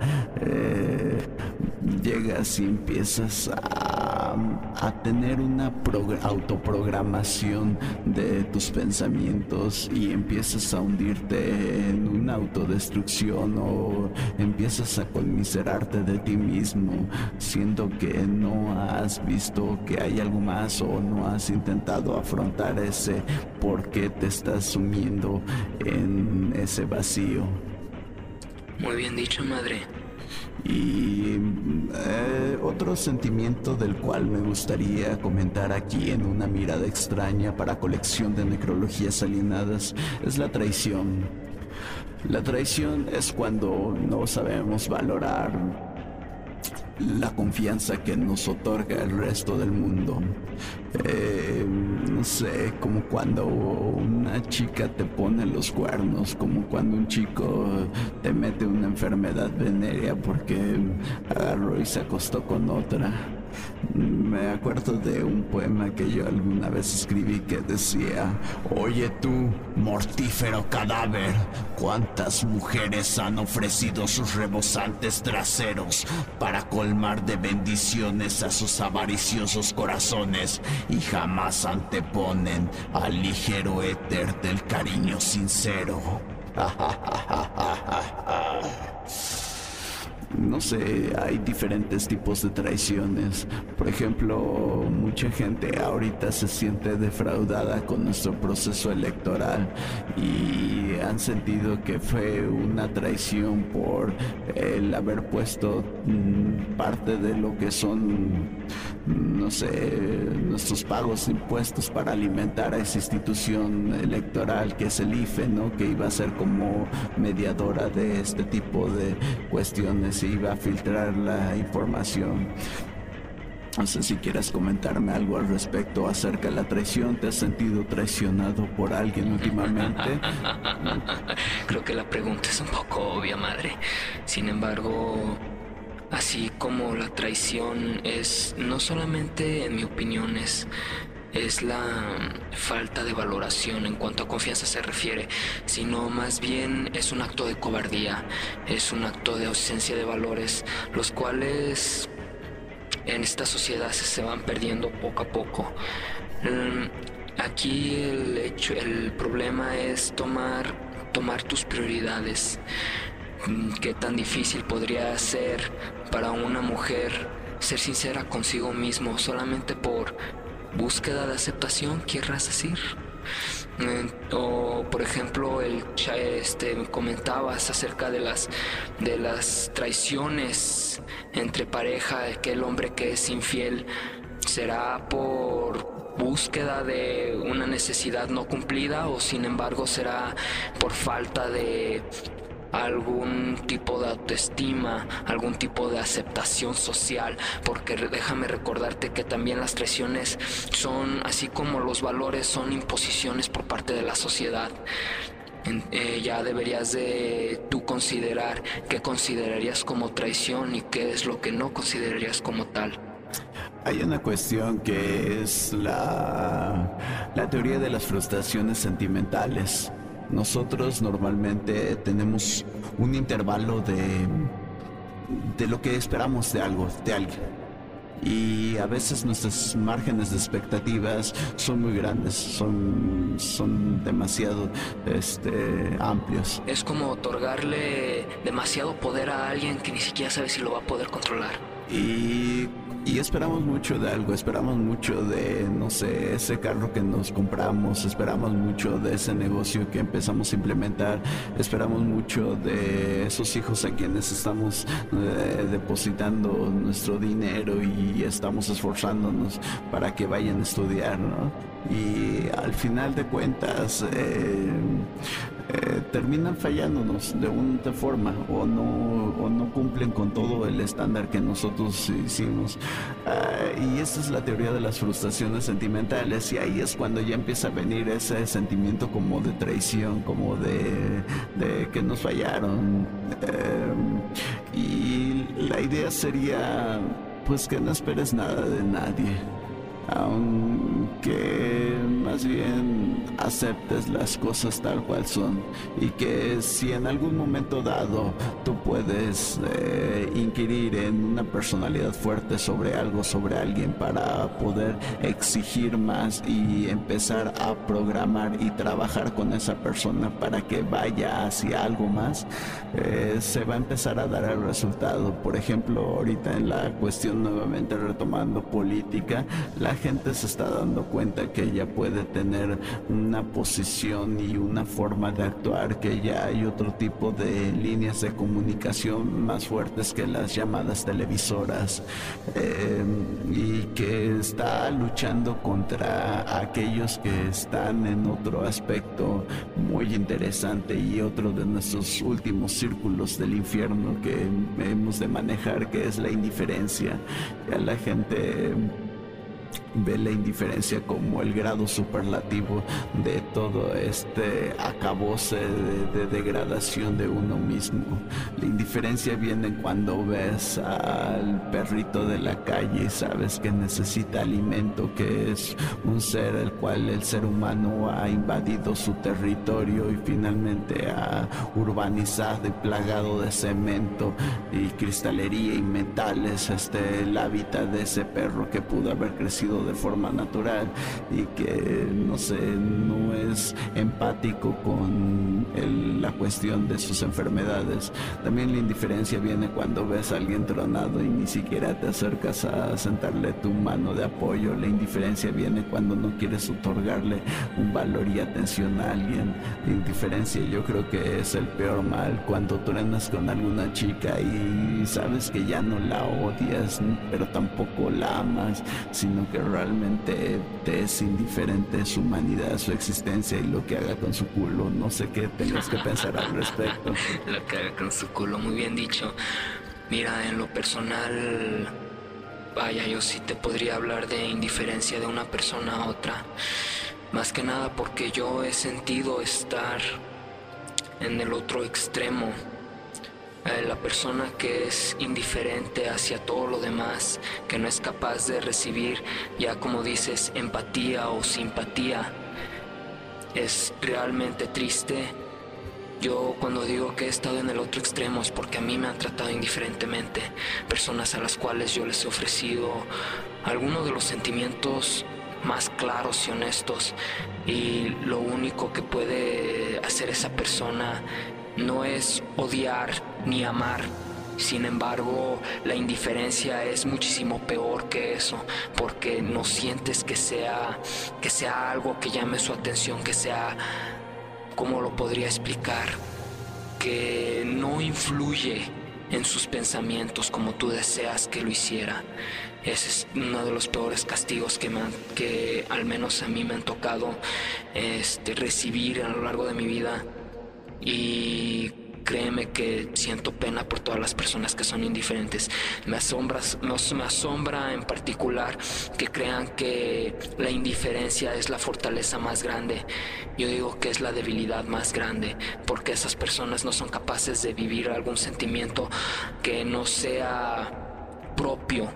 llegas y empiezas a tener una autoprogramación de tus pensamientos y empiezas a hundirte en una autodestrucción o empiezas a conmiserarte de ti mismo, siendo que no has visto que hay algo más o no has intentado afrontar ese por qué te estás sumiendo en ese vacío. Muy bien dicho, madre. Y otro sentimiento del cual me gustaría comentar aquí en una mirada extraña para colección de necrologías alienadas es la traición. La traición es cuando no sabemos valorar la confianza que nos otorga el resto del mundo. No sé, como cuando una chica te pone los cuernos, como cuando un chico te mete una enfermedad venérea porque agarró y se acostó con otra. Me acuerdo de un poema que yo alguna vez escribí que decía: oye tú, mortífero cadáver, ¿cuántas mujeres han ofrecido sus rebosantes traseros para colmar de bendiciones a sus avariciosos corazones y jamás anteponen al ligero éter del cariño sincero? No sé, hay diferentes tipos de traiciones. Por ejemplo, mucha gente ahorita se siente defraudada con nuestro proceso electoral y han sentido que fue una traición por el haber puesto parte de lo que son, no sé, nuestros pagos de impuestos para alimentar a esa institución electoral que es el IFE, ¿no? Que iba a ser como mediadora de este tipo de cuestiones, iba a filtrar la información. No sé si quieras comentarme algo al respecto acerca de la traición. ¿Te has sentido traicionado por alguien últimamente? Creo que la pregunta es un poco obvia, madre. Sin embargo, así como la traición es, no solamente en mi opinión, es la falta de valoración en cuanto a confianza se refiere, sino más bien es un acto de cobardía, es un acto de ausencia de valores, los cuales en esta sociedad se van perdiendo poco a poco. Aquí el problema es tomar tus prioridades. ¿Qué tan difícil podría ser para una mujer ser sincera consigo mismo solamente por búsqueda de aceptación, querrás decir? O por ejemplo, comentabas acerca de las traiciones entre pareja, que el hombre que es infiel será por búsqueda de una necesidad no cumplida, o sin embargo será por falta de algún tipo de autoestima, algún tipo de aceptación social, porque déjame recordarte que también las traiciones son, así como los valores, son imposiciones por parte de la sociedad. Ya deberías de tú considerar qué considerarías como traición y qué es lo que no considerarías como tal. Hay una cuestión que es la teoría de las frustraciones sentimentales. Nosotros normalmente tenemos un intervalo de lo que esperamos de algo, de alguien. Y a veces nuestros márgenes de expectativas son muy grandes, son demasiado amplios. Es como otorgarle demasiado poder a alguien que ni siquiera sabe si lo va a poder controlar. Y esperamos mucho de algo, esperamos mucho de, no sé, ese carro que nos compramos, esperamos mucho de ese negocio que empezamos a implementar, esperamos mucho de esos hijos a quienes estamos depositando nuestro dinero y estamos esforzándonos para que vayan a estudiar, ¿no? Y al final de cuentas terminan fallándonos de una forma o no cumplen con todo el estándar que nosotros hicimos. Y esta es la teoría de las frustraciones sentimentales, y ahí es cuando ya empieza a venir ese sentimiento como de traición, como de que nos fallaron. Y la idea sería pues que no esperes nada de nadie, aunque más bien aceptes las cosas tal cual son, y que si en algún momento dado tú puedes inquirir en una personalidad fuerte sobre algo, sobre alguien, para poder exigir más y empezar a programar y trabajar con esa persona para que vaya hacia algo más, se va a empezar a dar el resultado. Por ejemplo, ahorita en la cuestión, nuevamente retomando política, la gente se está dando cuenta que ella puede tener una posición y una forma de actuar, que ya hay otro tipo de líneas de comunicación más fuertes que las llamadas televisoras, y que está luchando contra aquellos que están en otro aspecto muy interesante y otro de nuestros últimos círculos del infierno que hemos de manejar, que es la indiferencia. Ya la gente ve la indiferencia como el grado superlativo de todo este acabose de degradación de uno mismo. La indiferencia viene cuando ves al perrito de la calle y sabes que necesita alimento, que es un ser el cual el ser humano ha invadido su territorio y finalmente ha urbanizado y plagado de cemento y cristalería y metales el hábitat de ese perro que pudo haber crecido de forma natural y que no es empático con la cuestión de sus enfermedades. También la indiferencia viene cuando ves a alguien tronado y ni siquiera te acercas a sentarle tu mano de apoyo. La indiferencia viene cuando no quieres otorgarle un valor y atención a alguien. La indiferencia yo creo que es el peor mal, cuando truenas con alguna chica y sabes que ya no la odias, pero tampoco la amas, sino que realmente te es indiferente su humanidad, su existencia y lo que haga con su culo. No sé qué tengas que pensar al respecto. Lo que haga con su culo, muy bien dicho. Mira, en lo personal, vaya, yo sí te podría hablar de indiferencia de una persona a otra. Más que nada porque yo he sentido estar en el otro extremo. La persona que es indiferente hacia todo lo demás, que no es capaz de recibir, ya como dices, empatía o simpatía, es realmente triste. Yo cuando digo que he estado en el otro extremo es porque a mí me han tratado indiferentemente, personas a las cuales yo les he ofrecido algunos de los sentimientos más claros y honestos, y lo único que puede hacer esa persona no es odiar ni amar. Sin embargo, la indiferencia es muchísimo peor que eso, porque no sientes que sea algo que llame su atención, que sea, ¿cómo lo podría explicar? Que no influye en sus pensamientos como tú deseas que lo hiciera. Ese es uno de los peores castigos que al menos a mí me han tocado recibir a lo largo de mi vida. Y créeme que siento pena por todas las personas que son indiferentes. Me asombra en particular que crean que la indiferencia es la fortaleza más grande. Yo digo que es la debilidad más grande, porque esas personas no son capaces de vivir algún sentimiento que no sea propio,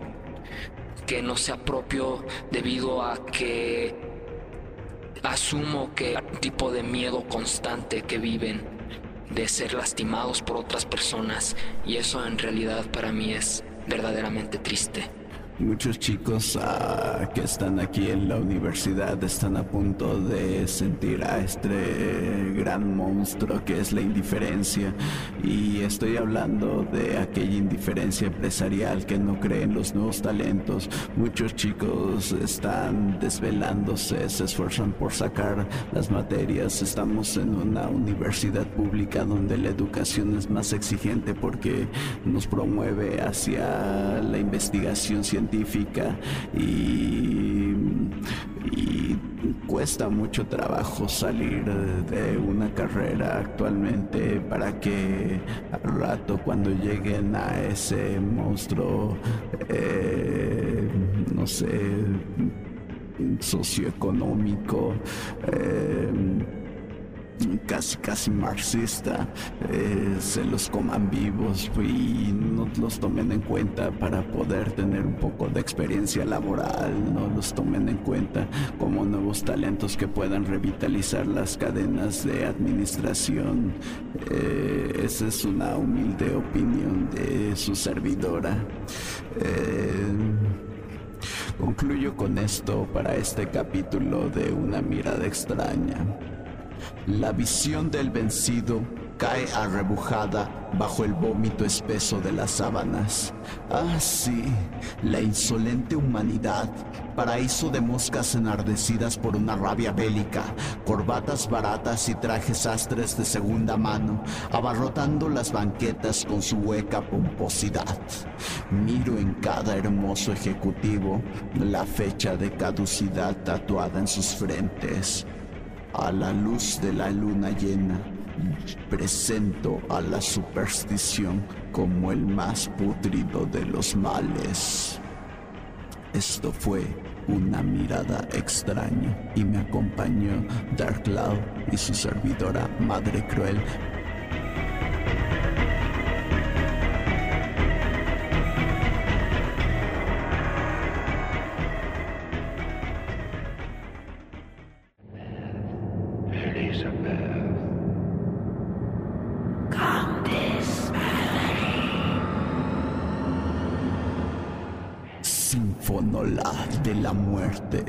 debido a que asumo que hay un tipo de miedo constante que viven de ser lastimados por otras personas, y eso en realidad para mí es verdaderamente triste. Muchos chicos que están aquí en la universidad están a punto de sentir a este gran monstruo que es la indiferencia, y estoy hablando de aquella indiferencia empresarial que no cree en los nuevos talentos. Muchos chicos están desvelándose, se esfuerzan por sacar las materias. Estamos en una universidad pública donde la educación es más exigente porque nos promueve hacia la investigación científica y cuesta mucho trabajo salir de una carrera actualmente para que al rato, cuando lleguen a ese monstruo socioeconómico, casi marxista, se los coman vivos y no los tomen en cuenta para poder tener un poco de experiencia laboral, no los tomen en cuenta como nuevos talentos que puedan revitalizar las cadenas de administración. Esa es una humilde opinión de su servidora. Concluyo con esto para este capítulo de Una mirada extraña. La visión del vencido cae arrebujada bajo el vómito espeso de las sábanas. Ah, sí, la insolente humanidad, paraíso de moscas enardecidas por una rabia bélica, corbatas baratas y trajes sastres de segunda mano, abarrotando las banquetas con su hueca pomposidad. Miro en cada hermoso ejecutivo la fecha de caducidad tatuada en sus frentes. A la luz de la luna llena, presento a la superstición como el más pútrido de los males. Esto fue una mirada extraña y me acompañó Dark Cloud y su servidora Madre Cruel. Sinfonola de la Muerte.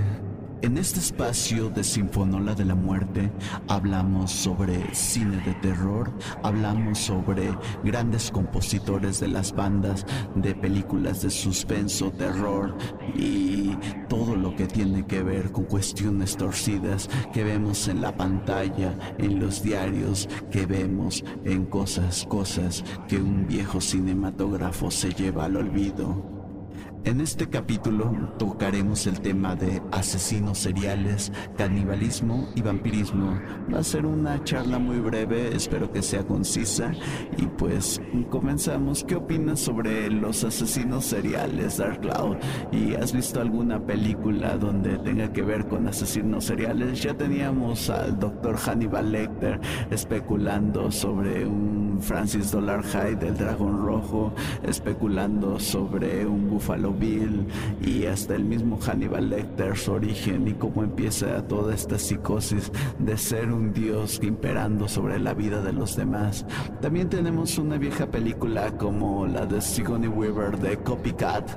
En este espacio de Sinfonola de la Muerte hablamos sobre cine de terror, hablamos sobre grandes compositores de las bandas de películas de suspenso, terror y todo lo que tiene que ver con cuestiones torcidas que vemos en la pantalla, en los diarios, que vemos en cosas que un viejo cinematógrafo se lleva al olvido. En este capítulo tocaremos el tema de asesinos seriales, canibalismo y vampirismo. Va a ser una charla muy breve, espero que sea concisa. Y pues comenzamos. ¿Qué opinas sobre los asesinos seriales, Dark Cloud? ¿Y has visto alguna película donde tenga que ver con asesinos seriales? Ya teníamos al Dr. Hannibal Lecter especulando sobre un Francis Dolarhyde del Dragón Rojo, especulando sobre un Buffalo Bill y hasta el mismo Hannibal Lecter, su origen y cómo empieza toda esta psicosis de ser un dios imperando sobre la vida de los demás. También tenemos una vieja película como la de Sigourney Weaver de Copycat,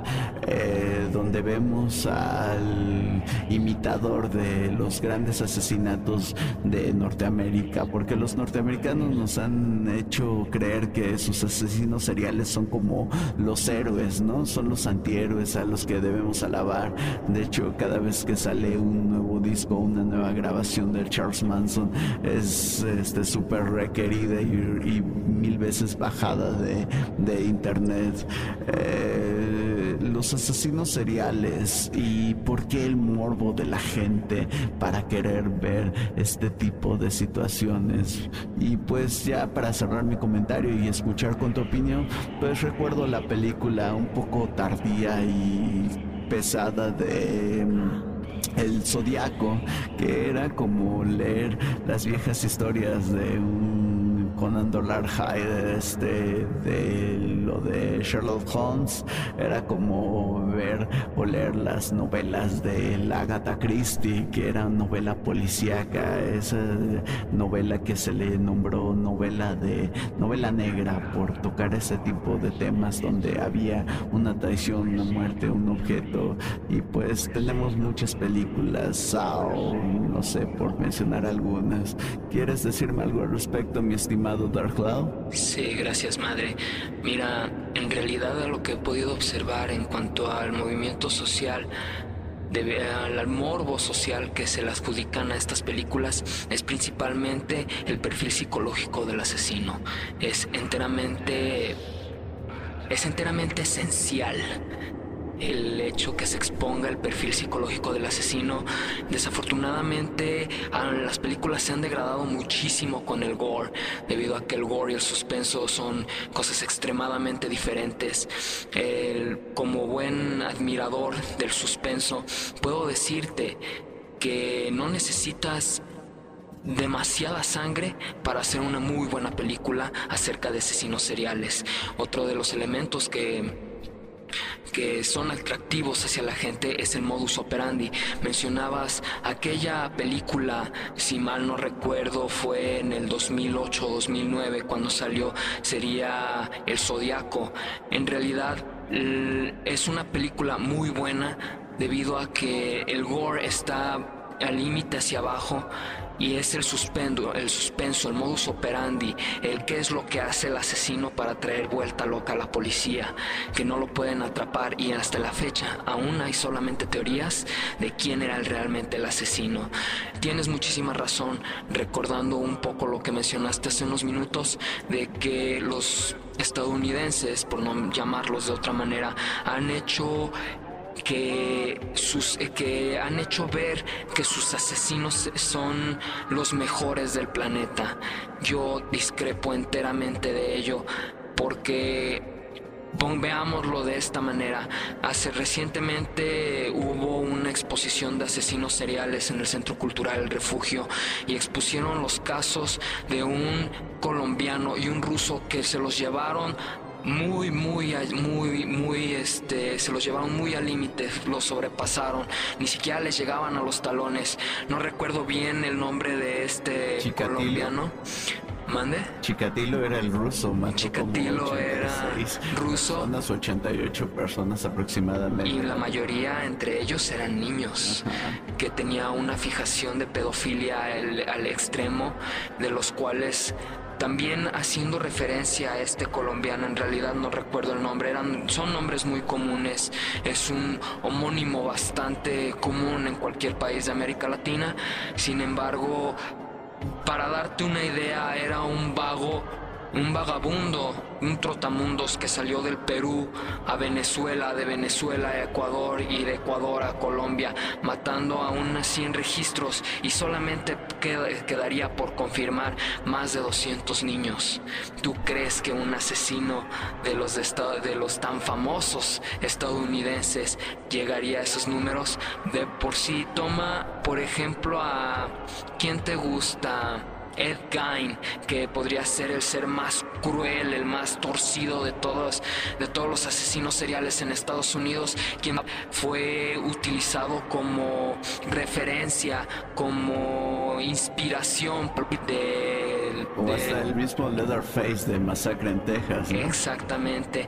donde vemos al imitador de los grandes asesinatos de Norteamérica, porque los norteamericanos nos han hecho creer que sus asesinos seriales son como los héroes, ¿no? Son los antihéroes a los que debemos alabar. De hecho, cada vez que sale un nuevo disco, una nueva grabación de Charles Manson, es súper requerida y 1000 veces bajada de internet. Los asesinos seriales y por qué el morbo de la gente para querer ver este tipo de situaciones. Y pues ya para cerrar mi comentario y escuchar con tu opinión, pues recuerdo la película un poco tardía y pesada de El Zodiaco, que era como leer las viejas historias de un Conan Dolarhyde, de lo de Sherlock Holmes. Era como ver o leer las novelas de la Agatha Christie, que era novela policíaca, esa novela que se le nombró novela negra por tocar ese tipo de temas donde había una traición, una muerte, un objeto. Y pues tenemos muchas películas, Saw, no sé, por mencionar algunas. ¿Quieres decirme algo al respecto, mi estimado Dark Cloud? Sí, gracias, madre. Mira, en realidad a lo que he podido observar en cuanto al movimiento social, al morbo social que se le adjudican a estas películas, es principalmente el perfil psicológico del asesino. Es enteramente esencial el hecho que se exponga el perfil psicológico del asesino. Desafortunadamente, las películas se han degradado muchísimo con el gore, debido a que el gore y el suspenso son cosas extremadamente diferentes. Como buen admirador del suspenso, puedo decirte que no necesitas demasiada sangre para hacer una muy buena película acerca de asesinos seriales. Otro de los elementos que son atractivos hacia la gente es el modus operandi. Mencionabas aquella película, si mal no recuerdo fue en el 2008 o 2009 cuando salió, sería El Zodiaco. En realidad es una película muy buena debido a que el gore está al límite hacia abajo, y es el suspenso, el modus operandi, el qué es lo que hace el asesino para traer vuelta loca a la policía, que no lo pueden atrapar, y hasta la fecha aún hay solamente teorías de quién era realmente el asesino. Tienes muchísima razón, recordando un poco lo que mencionaste hace unos minutos, de que los estadounidenses, por no llamarlos de otra manera, han hecho ver que sus asesinos son los mejores del planeta. Yo discrepo enteramente de ello, porque Veámoslo de esta manera. Recientemente hubo una exposición de asesinos seriales en el Centro Cultural El Refugio y expusieron los casos de un colombiano y un ruso que se los llevaron se los llevaron muy al límite, los sobrepasaron, ni siquiera les llegaban a los talones. No recuerdo bien el nombre de este Chikatilo. Colombiano. ¿Mande? Chikatilo era el ruso, mató Chikatilo como era 86 ruso. Unas 88 personas aproximadamente. Y la mayoría entre ellos eran niños. Ajá. Que tenía una fijación de pedofilia al extremo, de los cuales también, haciendo referencia a este colombiano, en realidad no recuerdo el nombre, son nombres muy comunes, es un homónimo bastante común en cualquier país de América Latina. Sin embargo, para darte una idea, era un vagabundo, un trotamundos que salió del Perú a Venezuela, de Venezuela a Ecuador y de Ecuador a Colombia, matando a unas 100 registros y solamente quedaría por confirmar más de 200 niños. ¿Tú crees que un asesino de los tan famosos estadounidenses llegaría a esos números? De por sí, toma por ejemplo a ¿quién te gusta? Ed Gein, que podría ser el ser más cruel, el más torcido de todos los asesinos seriales en Estados Unidos, quien fue utilizado como referencia, como inspiración o hasta el mismo Leatherface de Masacre en Texas, ¿no? Exactamente.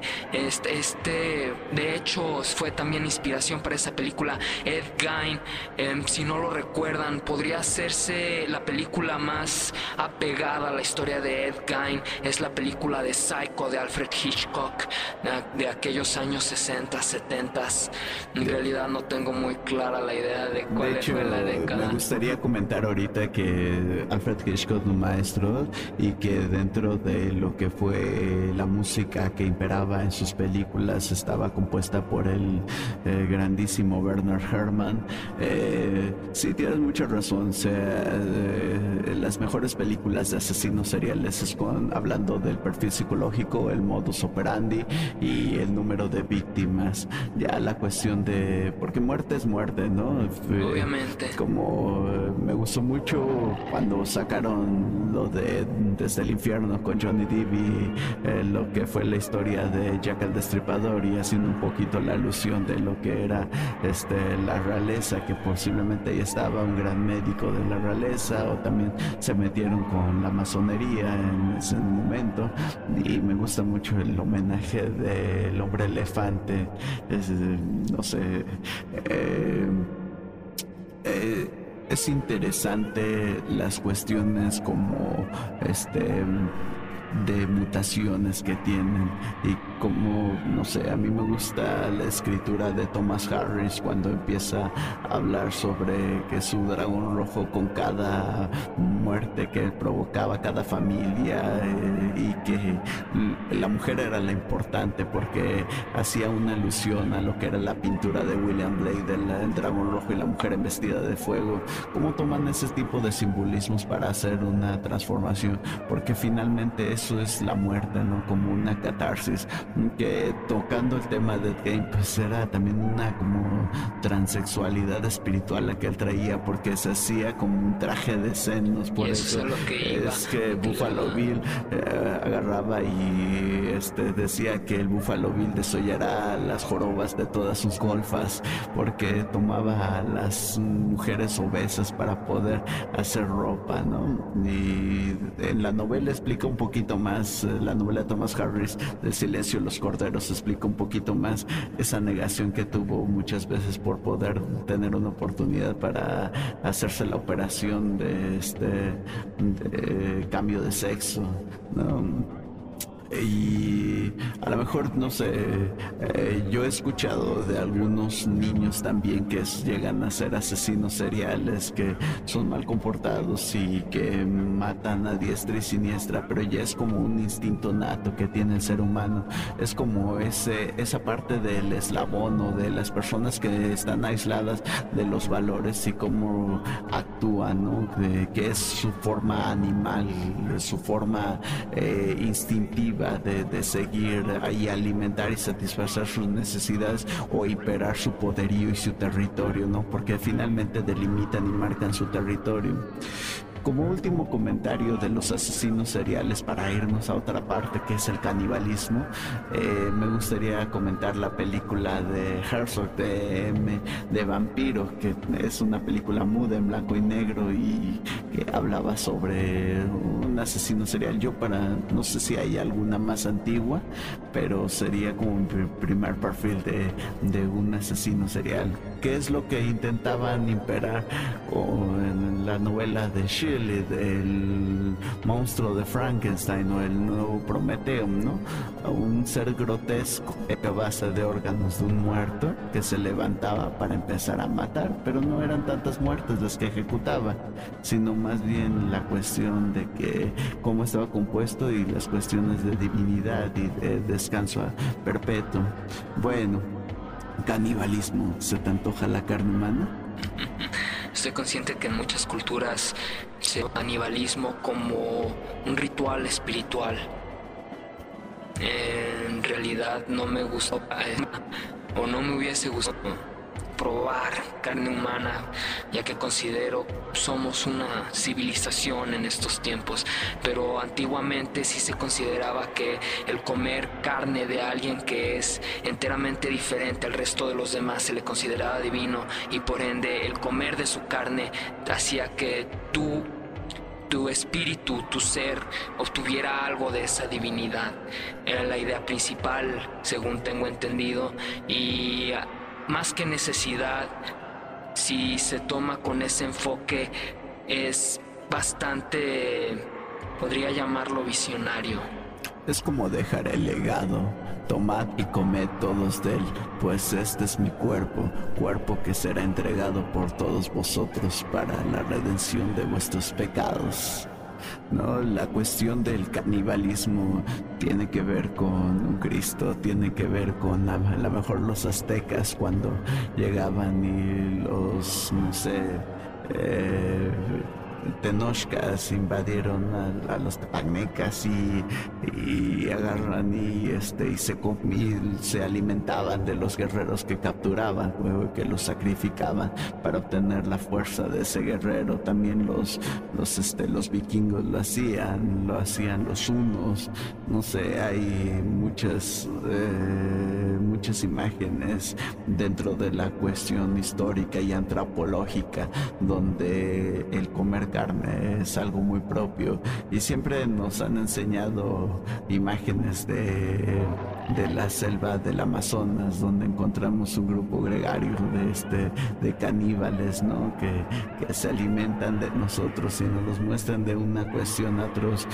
De hecho, fue también inspiración para esa película. Ed Gein, si no lo recuerdan, podría hacerse la película más apegada a la historia de Ed Gein. Es la película de Psycho de Alfred Hitchcock, de aquellos años 60, 70. En realidad no tengo muy clara la idea de cuál fue la década. Me gustaría comentar ahorita que Alfred Hitchcock, un maestro, y que dentro de lo que fue la música que imperaba en sus películas estaba compuesta por el grandísimo Werner Herrmann. Sí, tienes mucha razón. O sea, las mejores películas de asesinos seriales es hablando del perfil psicológico, el modus operandi y el número de víctimas. Ya la cuestión de... porque muerte es muerte, ¿no? Obviamente. Como me gustó mucho cuando sacaron lo de Desde el Infierno con Johnny Depp y lo que fue la historia de Jack el Destripador, y haciendo un poquito la alusión de lo que era la realeza, que posiblemente ahí estaba un gran médico de la realeza, o también se metieron con la masonería en ese momento. Y me gusta mucho el homenaje del hombre elefante. No sé, es interesante las cuestiones como de mutaciones que tienen, y como, no sé, a mí me gusta la escritura de Thomas Harris cuando empieza a hablar sobre que su dragón rojo, con cada muerte que provocaba cada familia, y que la mujer era la importante, porque hacía una alusión a lo que era la pintura de William Blake del dragón rojo y la mujer vestida de fuego. ¿Cómo toman ese tipo de simbolismos para hacer una transformación? Porque finalmente eso es la muerte, ¿no? Como una catarsis, que tocando el tema de Game, pues era también una como transexualidad espiritual la que él traía, porque se hacía como un traje de senos. Por eso es lo que iba. Es que Buffalo Bill agarraba y decía que el Buffalo Bill desollará las jorobas de todas sus golfas, porque tomaba a las mujeres obesas para poder hacer ropa, ¿no? Y en la novela explica un poquito más, la novela de Thomas Harris, del silencio de los corderos, explica un poquito más esa negación que tuvo muchas veces por poder tener una oportunidad para hacerse la operación de cambio de sexo, ¿no? Y a lo mejor, no sé, yo he escuchado de algunos niños también que llegan a ser asesinos seriales, que son mal comportados y que matan a diestra y siniestra, pero ya es como un instinto nato que tiene el ser humano. Es como esa parte del eslabón, o de las personas que están aisladas de los valores y cómo actúan, ¿no? Que es su forma animal, su forma instintiva, imperativa de seguir y alimentar y satisfacer sus necesidades o imperar su poderío y su territorio, ¿no? Porque finalmente delimitan y marcan su territorio. Como último comentario de los asesinos seriales, para irnos a otra parte que es el canibalismo, me gustaría comentar la película de Herzog de Vampiro, que es una película muda en blanco y negro y que hablaba sobre un asesino serial. No sé si hay alguna más antigua, pero sería como un primer perfil de un asesino serial. ¿Qué es lo que intentaban imperar en la novela de Shelley, del monstruo de Frankenstein o el nuevo Prometeo, ¿no? Un ser grotesco a base de órganos de un muerto que se levantaba para empezar a matar, pero no eran tantas muertes las que ejecutaba, sino más bien la cuestión de que cómo estaba compuesto y las cuestiones de divinidad y de descanso perpetuo. Bueno, canibalismo, ¿se te antoja la carne humana? Estoy consciente que en muchas culturas se ve el canibalismo como un ritual espiritual. En realidad no me gustó o no me hubiese gustado probar carne humana, ya que considero somos una civilización en estos tiempos, pero antiguamente sí se consideraba que el comer carne de alguien que es enteramente diferente al resto de los demás se le consideraba divino, y por ende el comer de su carne hacía que tu espíritu, tu ser, obtuviera algo de esa divinidad. Era la idea principal, según tengo entendido, y más que necesidad, si se toma con ese enfoque, es bastante, podría llamarlo visionario. Es como dejar el legado. Tomad y comed todos de él, pues este es mi cuerpo que será entregado por todos vosotros para la redención de vuestros pecados. No, la cuestión del canibalismo tiene que ver con Cristo, tiene que ver con a lo mejor los aztecas cuando llegaban y los, no sé, tenochcas invadieron a los tepalmecas y agarran y se alimentaban de los guerreros que capturaban, que los sacrificaban para obtener la fuerza de ese guerrero. También los vikingos lo hacían los hunos. No sé, hay muchas imágenes dentro de la cuestión histórica y antropológica donde el comer carne es algo muy propio, y siempre nos han enseñado imágenes de la selva del Amazonas, donde encontramos un grupo gregario de caníbales, ¿no? que se alimentan de nosotros y nos los muestran de una cuestión atroz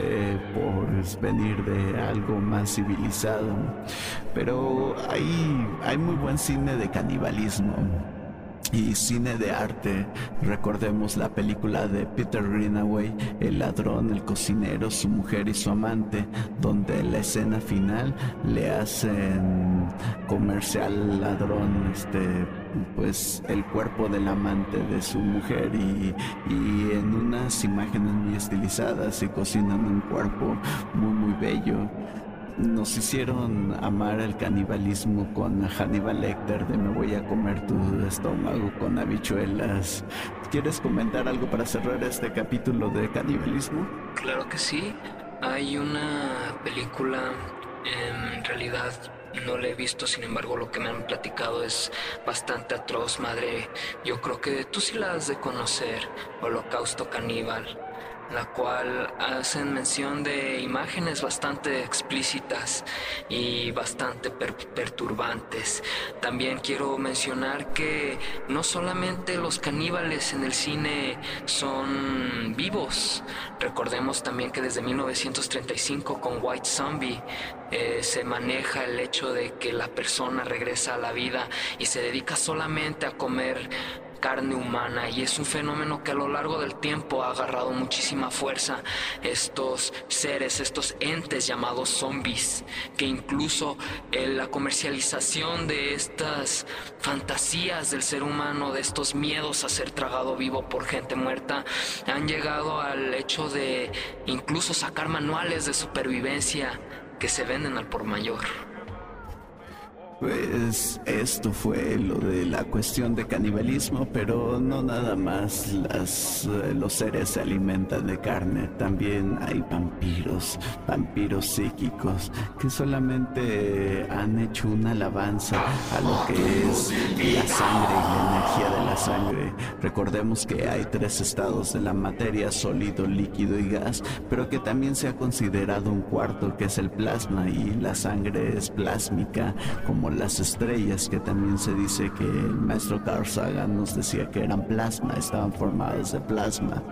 por venir de algo más civilizado. Pero hay muy buen cine de canibalismo y cine de arte. Recordemos la película de Peter Greenaway, El ladrón, el cocinero, su mujer y su amante, donde en la escena final le hacen comerse al ladrón pues el cuerpo del amante de su mujer y en unas imágenes muy estilizadas y cocinan un cuerpo muy muy bello. Nos hicieron amar el canibalismo con Hannibal Lecter de Me voy a comer tu estómago con habichuelas. ¿Quieres comentar algo para cerrar este capítulo de canibalismo? Claro que sí. Hay una película, en realidad no la he visto, sin embargo lo que me han platicado es bastante atroz, madre. Yo creo que tú sí la has de conocer, Holocausto Caníbal, la cual hacen mención de imágenes bastante explícitas y bastante perturbantes. También quiero mencionar que no solamente los caníbales en el cine son vivos. Recordemos también que desde 1935 con White Zombie se maneja el hecho de que la persona regresa a la vida y se dedica solamente a comer carne humana, y es un fenómeno que a lo largo del tiempo ha agarrado muchísima fuerza. Estos seres, estos entes llamados zombies, que incluso la comercialización de estas fantasías del ser humano, de estos miedos a ser tragado vivo por gente muerta, han llegado al hecho de incluso sacar manuales de supervivencia que se venden al por mayor. Pues esto fue lo de la cuestión de canibalismo, pero no nada más los seres se alimentan de carne, también hay vampiros psíquicos, que solamente han hecho una alabanza a lo que es la sangre y la energía de la sangre. Recordemos que hay 3 estados de la materia: sólido, líquido y gas, pero que también se ha considerado un cuarto, que es el plasma, y la sangre es plásmica, como las estrellas, que también se dice que el maestro Carl Sagan nos decía que eran plasma, estaban formados de plasma.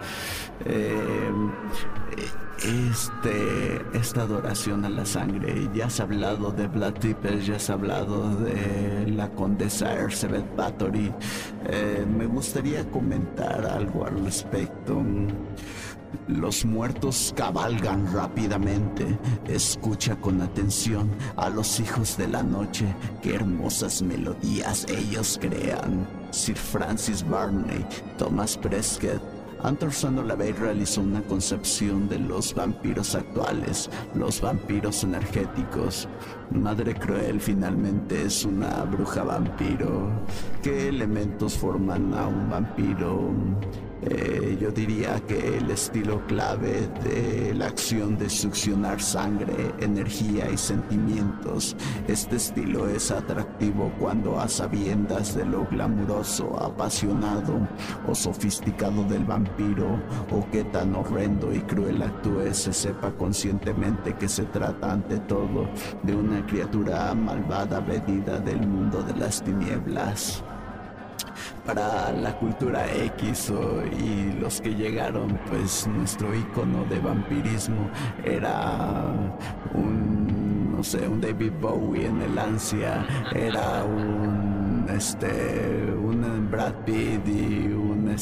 Esta adoración a la sangre, ya se ha hablado de Vlad Tepes, ya se ha hablado de la condesa Elizabeth Bathory. Me gustaría comentar algo al respecto. Los muertos cabalgan rápidamente. Escucha con atención a los hijos de la noche. Qué hermosas melodías ellos crean. Sir Francis Burney, Thomas Prescott. Anton LaVey realizó una concepción de los vampiros actuales, los vampiros energéticos. Madre Cruel finalmente es una bruja vampiro. ¿Qué elementos forman a un vampiro? Yo diría que el estilo clave de la acción de succionar sangre, energía y sentimientos. Este estilo es atractivo cuando, a sabiendas de lo glamuroso, apasionado o sofisticado del vampiro, o qué tan horrendo y cruel actúe, se sepa conscientemente que se trata ante todo de una criatura malvada venida del mundo de las tinieblas. Para la cultura X y los que llegaron, pues nuestro ícono de vampirismo era un David Bowie en El Ansia, era un Brad Pitt y un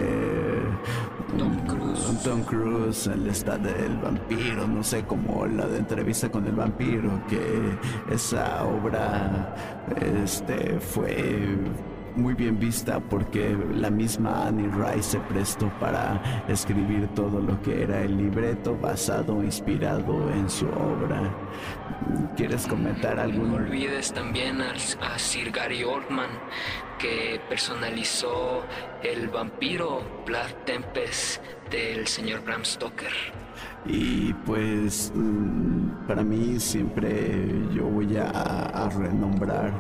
Tom Cruise, el estado del vampiro, no sé, como la de Entrevista con el Vampiro, que esa obra fue muy bien vista porque la misma Annie Rice se prestó para escribir todo lo que era el libreto basado, inspirado en su obra. ¿Quieres comentar algo? No olvides también a Sir Gary Oldman, que personalizó el vampiro Vlad Tepes del señor Bram Stoker. Y pues para mí siempre yo voy a renombrar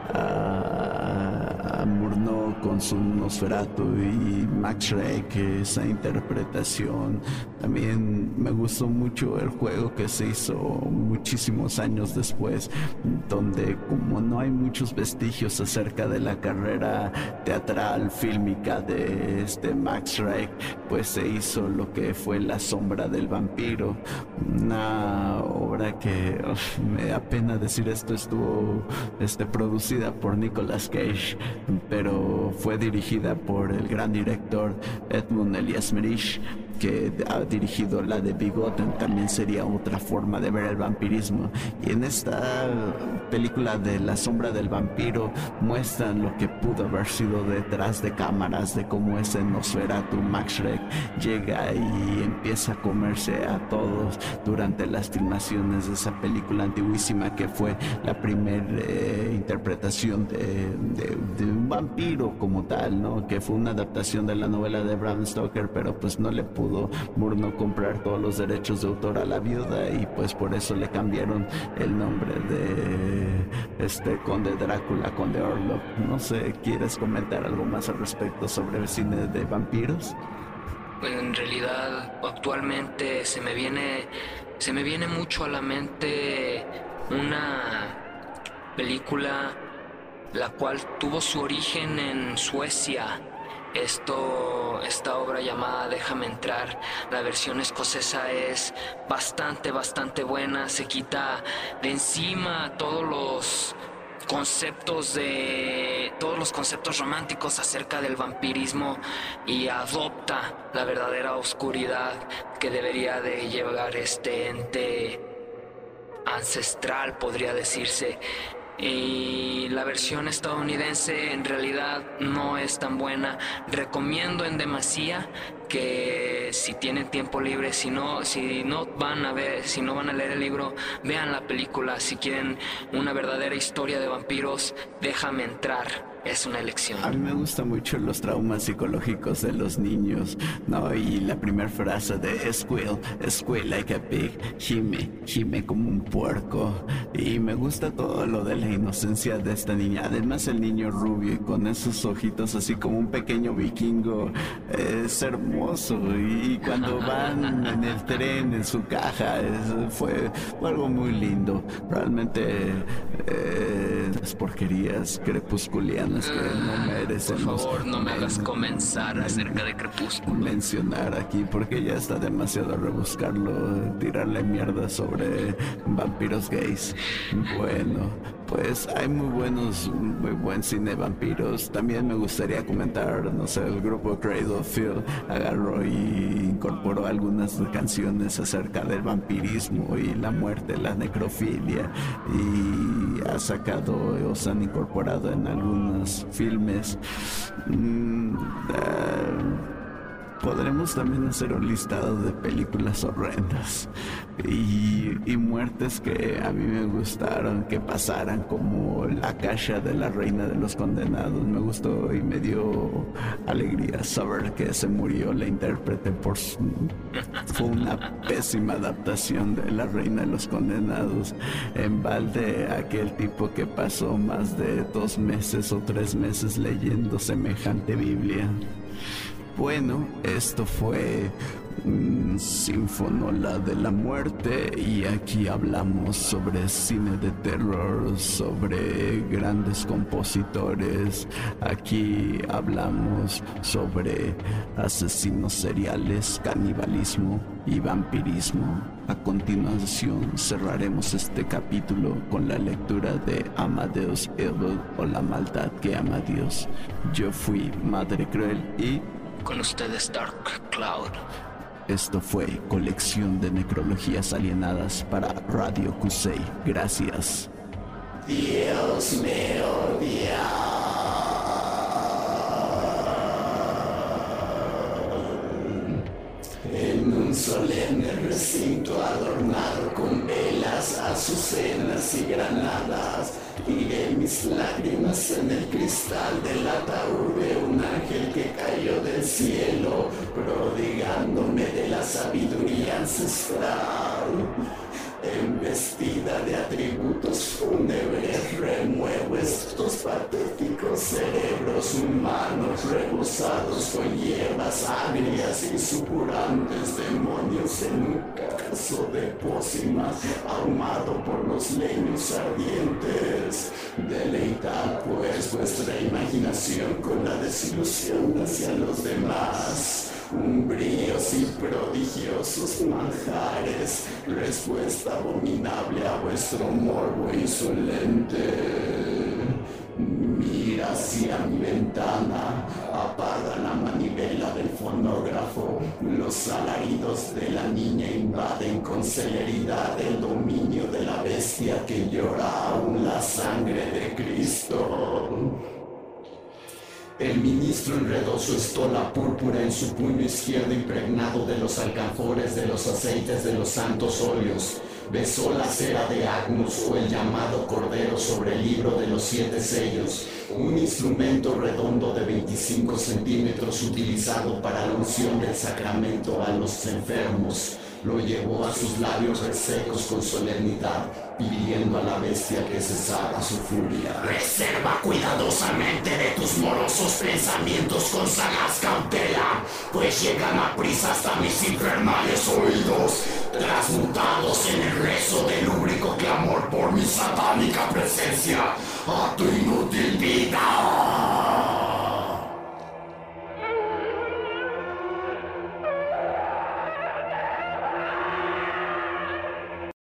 a Murnau con su Nosferatu y Max Schreck, esa interpretación. También me gustó mucho el juego que se hizo muchísimos años después, donde como no hay muchos vestigios acerca de la carrera teatral, fílmica de Max Schreck, pues se hizo lo que fue La Sombra del Vampiro, una obra que me da pena decir esto, estuvo producida por Nicolas Cage, pero fue dirigida por el gran director Edmund Elias-Merich, que ha dirigido la de Bigotten. También sería otra forma de ver el vampirismo. Y en esta película de La Sombra del Vampiro muestran lo que pudo haber sido detrás de cámaras, de cómo ese Nosferatu Max Schreck llega y empieza a comerse a todos durante las filmaciones de esa película antiguísima, que fue la primera interpretación de un vampiro como tal, ¿no? Que fue una adaptación de la novela de Bram Stoker, pero pues no le pudo Murnau comprar todos los derechos de autor a la viuda, y pues por eso le cambiaron el nombre de Conde Drácula, Conde Orlok. No sé, ¿quieres comentar algo más al respecto sobre el cine de vampiros? En realidad, actualmente se me viene mucho a la mente una película la cual tuvo su origen en Suecia. Esta obra llamada Déjame entrar, la versión escocesa es bastante buena, se quita de encima todos los conceptos románticos acerca del vampirismo y adopta la verdadera oscuridad que debería de llevar este ente ancestral, podría decirse. y la versión estadounidense en realidad no es tan buena. Recomiendo en demasía que si tienen tiempo libre, si no van a leer el libro, vean la película. Si quieren una verdadera historia de vampiros, Déjame entrar. Es una elección. A mí me gustan mucho los traumas psicológicos de los niños, ¿no? Y la primera frase de squeal like a pig, gime como un puerco. Y me gusta todo lo de la inocencia de esta niña. Además el niño rubio y con esos ojitos así como un pequeño vikingo, es hermoso. Y cuando van en el tren, en su caja, fue algo muy lindo. Realmente las porquerías crepusculianas que no merecen. Por favor, no me hagas comenzar acerca de Crepúsculo. Mencionar aquí, porque ya está demasiado rebuscarlo, tirarle mierda sobre vampiros gays. Bueno, pues hay muy buen cine de vampiros. También me gustaría comentar, no sé, el grupo Cradle of Filth agarró y incorporó algunas canciones acerca del vampirismo y la muerte, la necrofilia, y ha sacado o se han incorporado en algunos filmes. Podremos también hacer un listado de películas horrendas y muertes que a mí me gustaron que pasaran, como La Cacha de la Reina de los Condenados. Me gustó y me dio alegría saber que se murió la intérprete fue una pésima adaptación de La Reina de los Condenados. En balde aquel tipo que pasó más de 2 meses o 3 meses leyendo semejante Biblia. Bueno, esto fue Sinfonola de la Muerte, y aquí hablamos sobre cine de terror, sobre grandes compositores. Aquí hablamos sobre asesinos seriales, canibalismo y vampirismo. A continuación cerraremos este capítulo con la lectura de Amadeus Evil, o La Maldad que ama a Dios. Yo fui Madre Cruel y... con ustedes, Dark Cloud. Esto fue Colección de Necrologías Alienadas para Radio Kusei. Gracias. Dios me odia. En un solemne recinto adornado con velas, azucenas y granadas, tiré mis lágrimas en el cristal del ataúd de un ángel que cayó del cielo, prodigándome de la sabiduría ancestral. Embestida de atributos fúnebres, remuevo estos patéticos cerebros humanos rebosados con hierbas agrias y supurantes demonios en un caso de pócimas, ahumado por los leños ardientes. Deleitad pues vuestra imaginación con la desilusión hacia los demás. Umbríos y prodigiosos manjares, respuesta abominable a vuestro morbo insolente. Mira hacia mi ventana, apaga la manivela del fonógrafo. Los alaridos de la niña invaden con celeridad el dominio de la bestia que llora aún la sangre de Cristo. El ministro enredó su estola púrpura en su puño izquierdo impregnado de los alcanfores de los aceites de los santos óleos. Besó la cera de Agnus, o el llamado Cordero, sobre el libro de los 7 sellos, un instrumento redondo de 25 centímetros utilizado para la unción del sacramento a los enfermos. Lo llevó a sus labios resecos con solemnidad, pidiendo a la bestia que cesara su furia. Reserva cuidadosamente de tus morosos pensamientos con sagaz cautela, pues llegan a prisa hasta mis infernales oídos, transmutados en el rezo de lúbrico clamor por mi satánica presencia. A tu inútil vida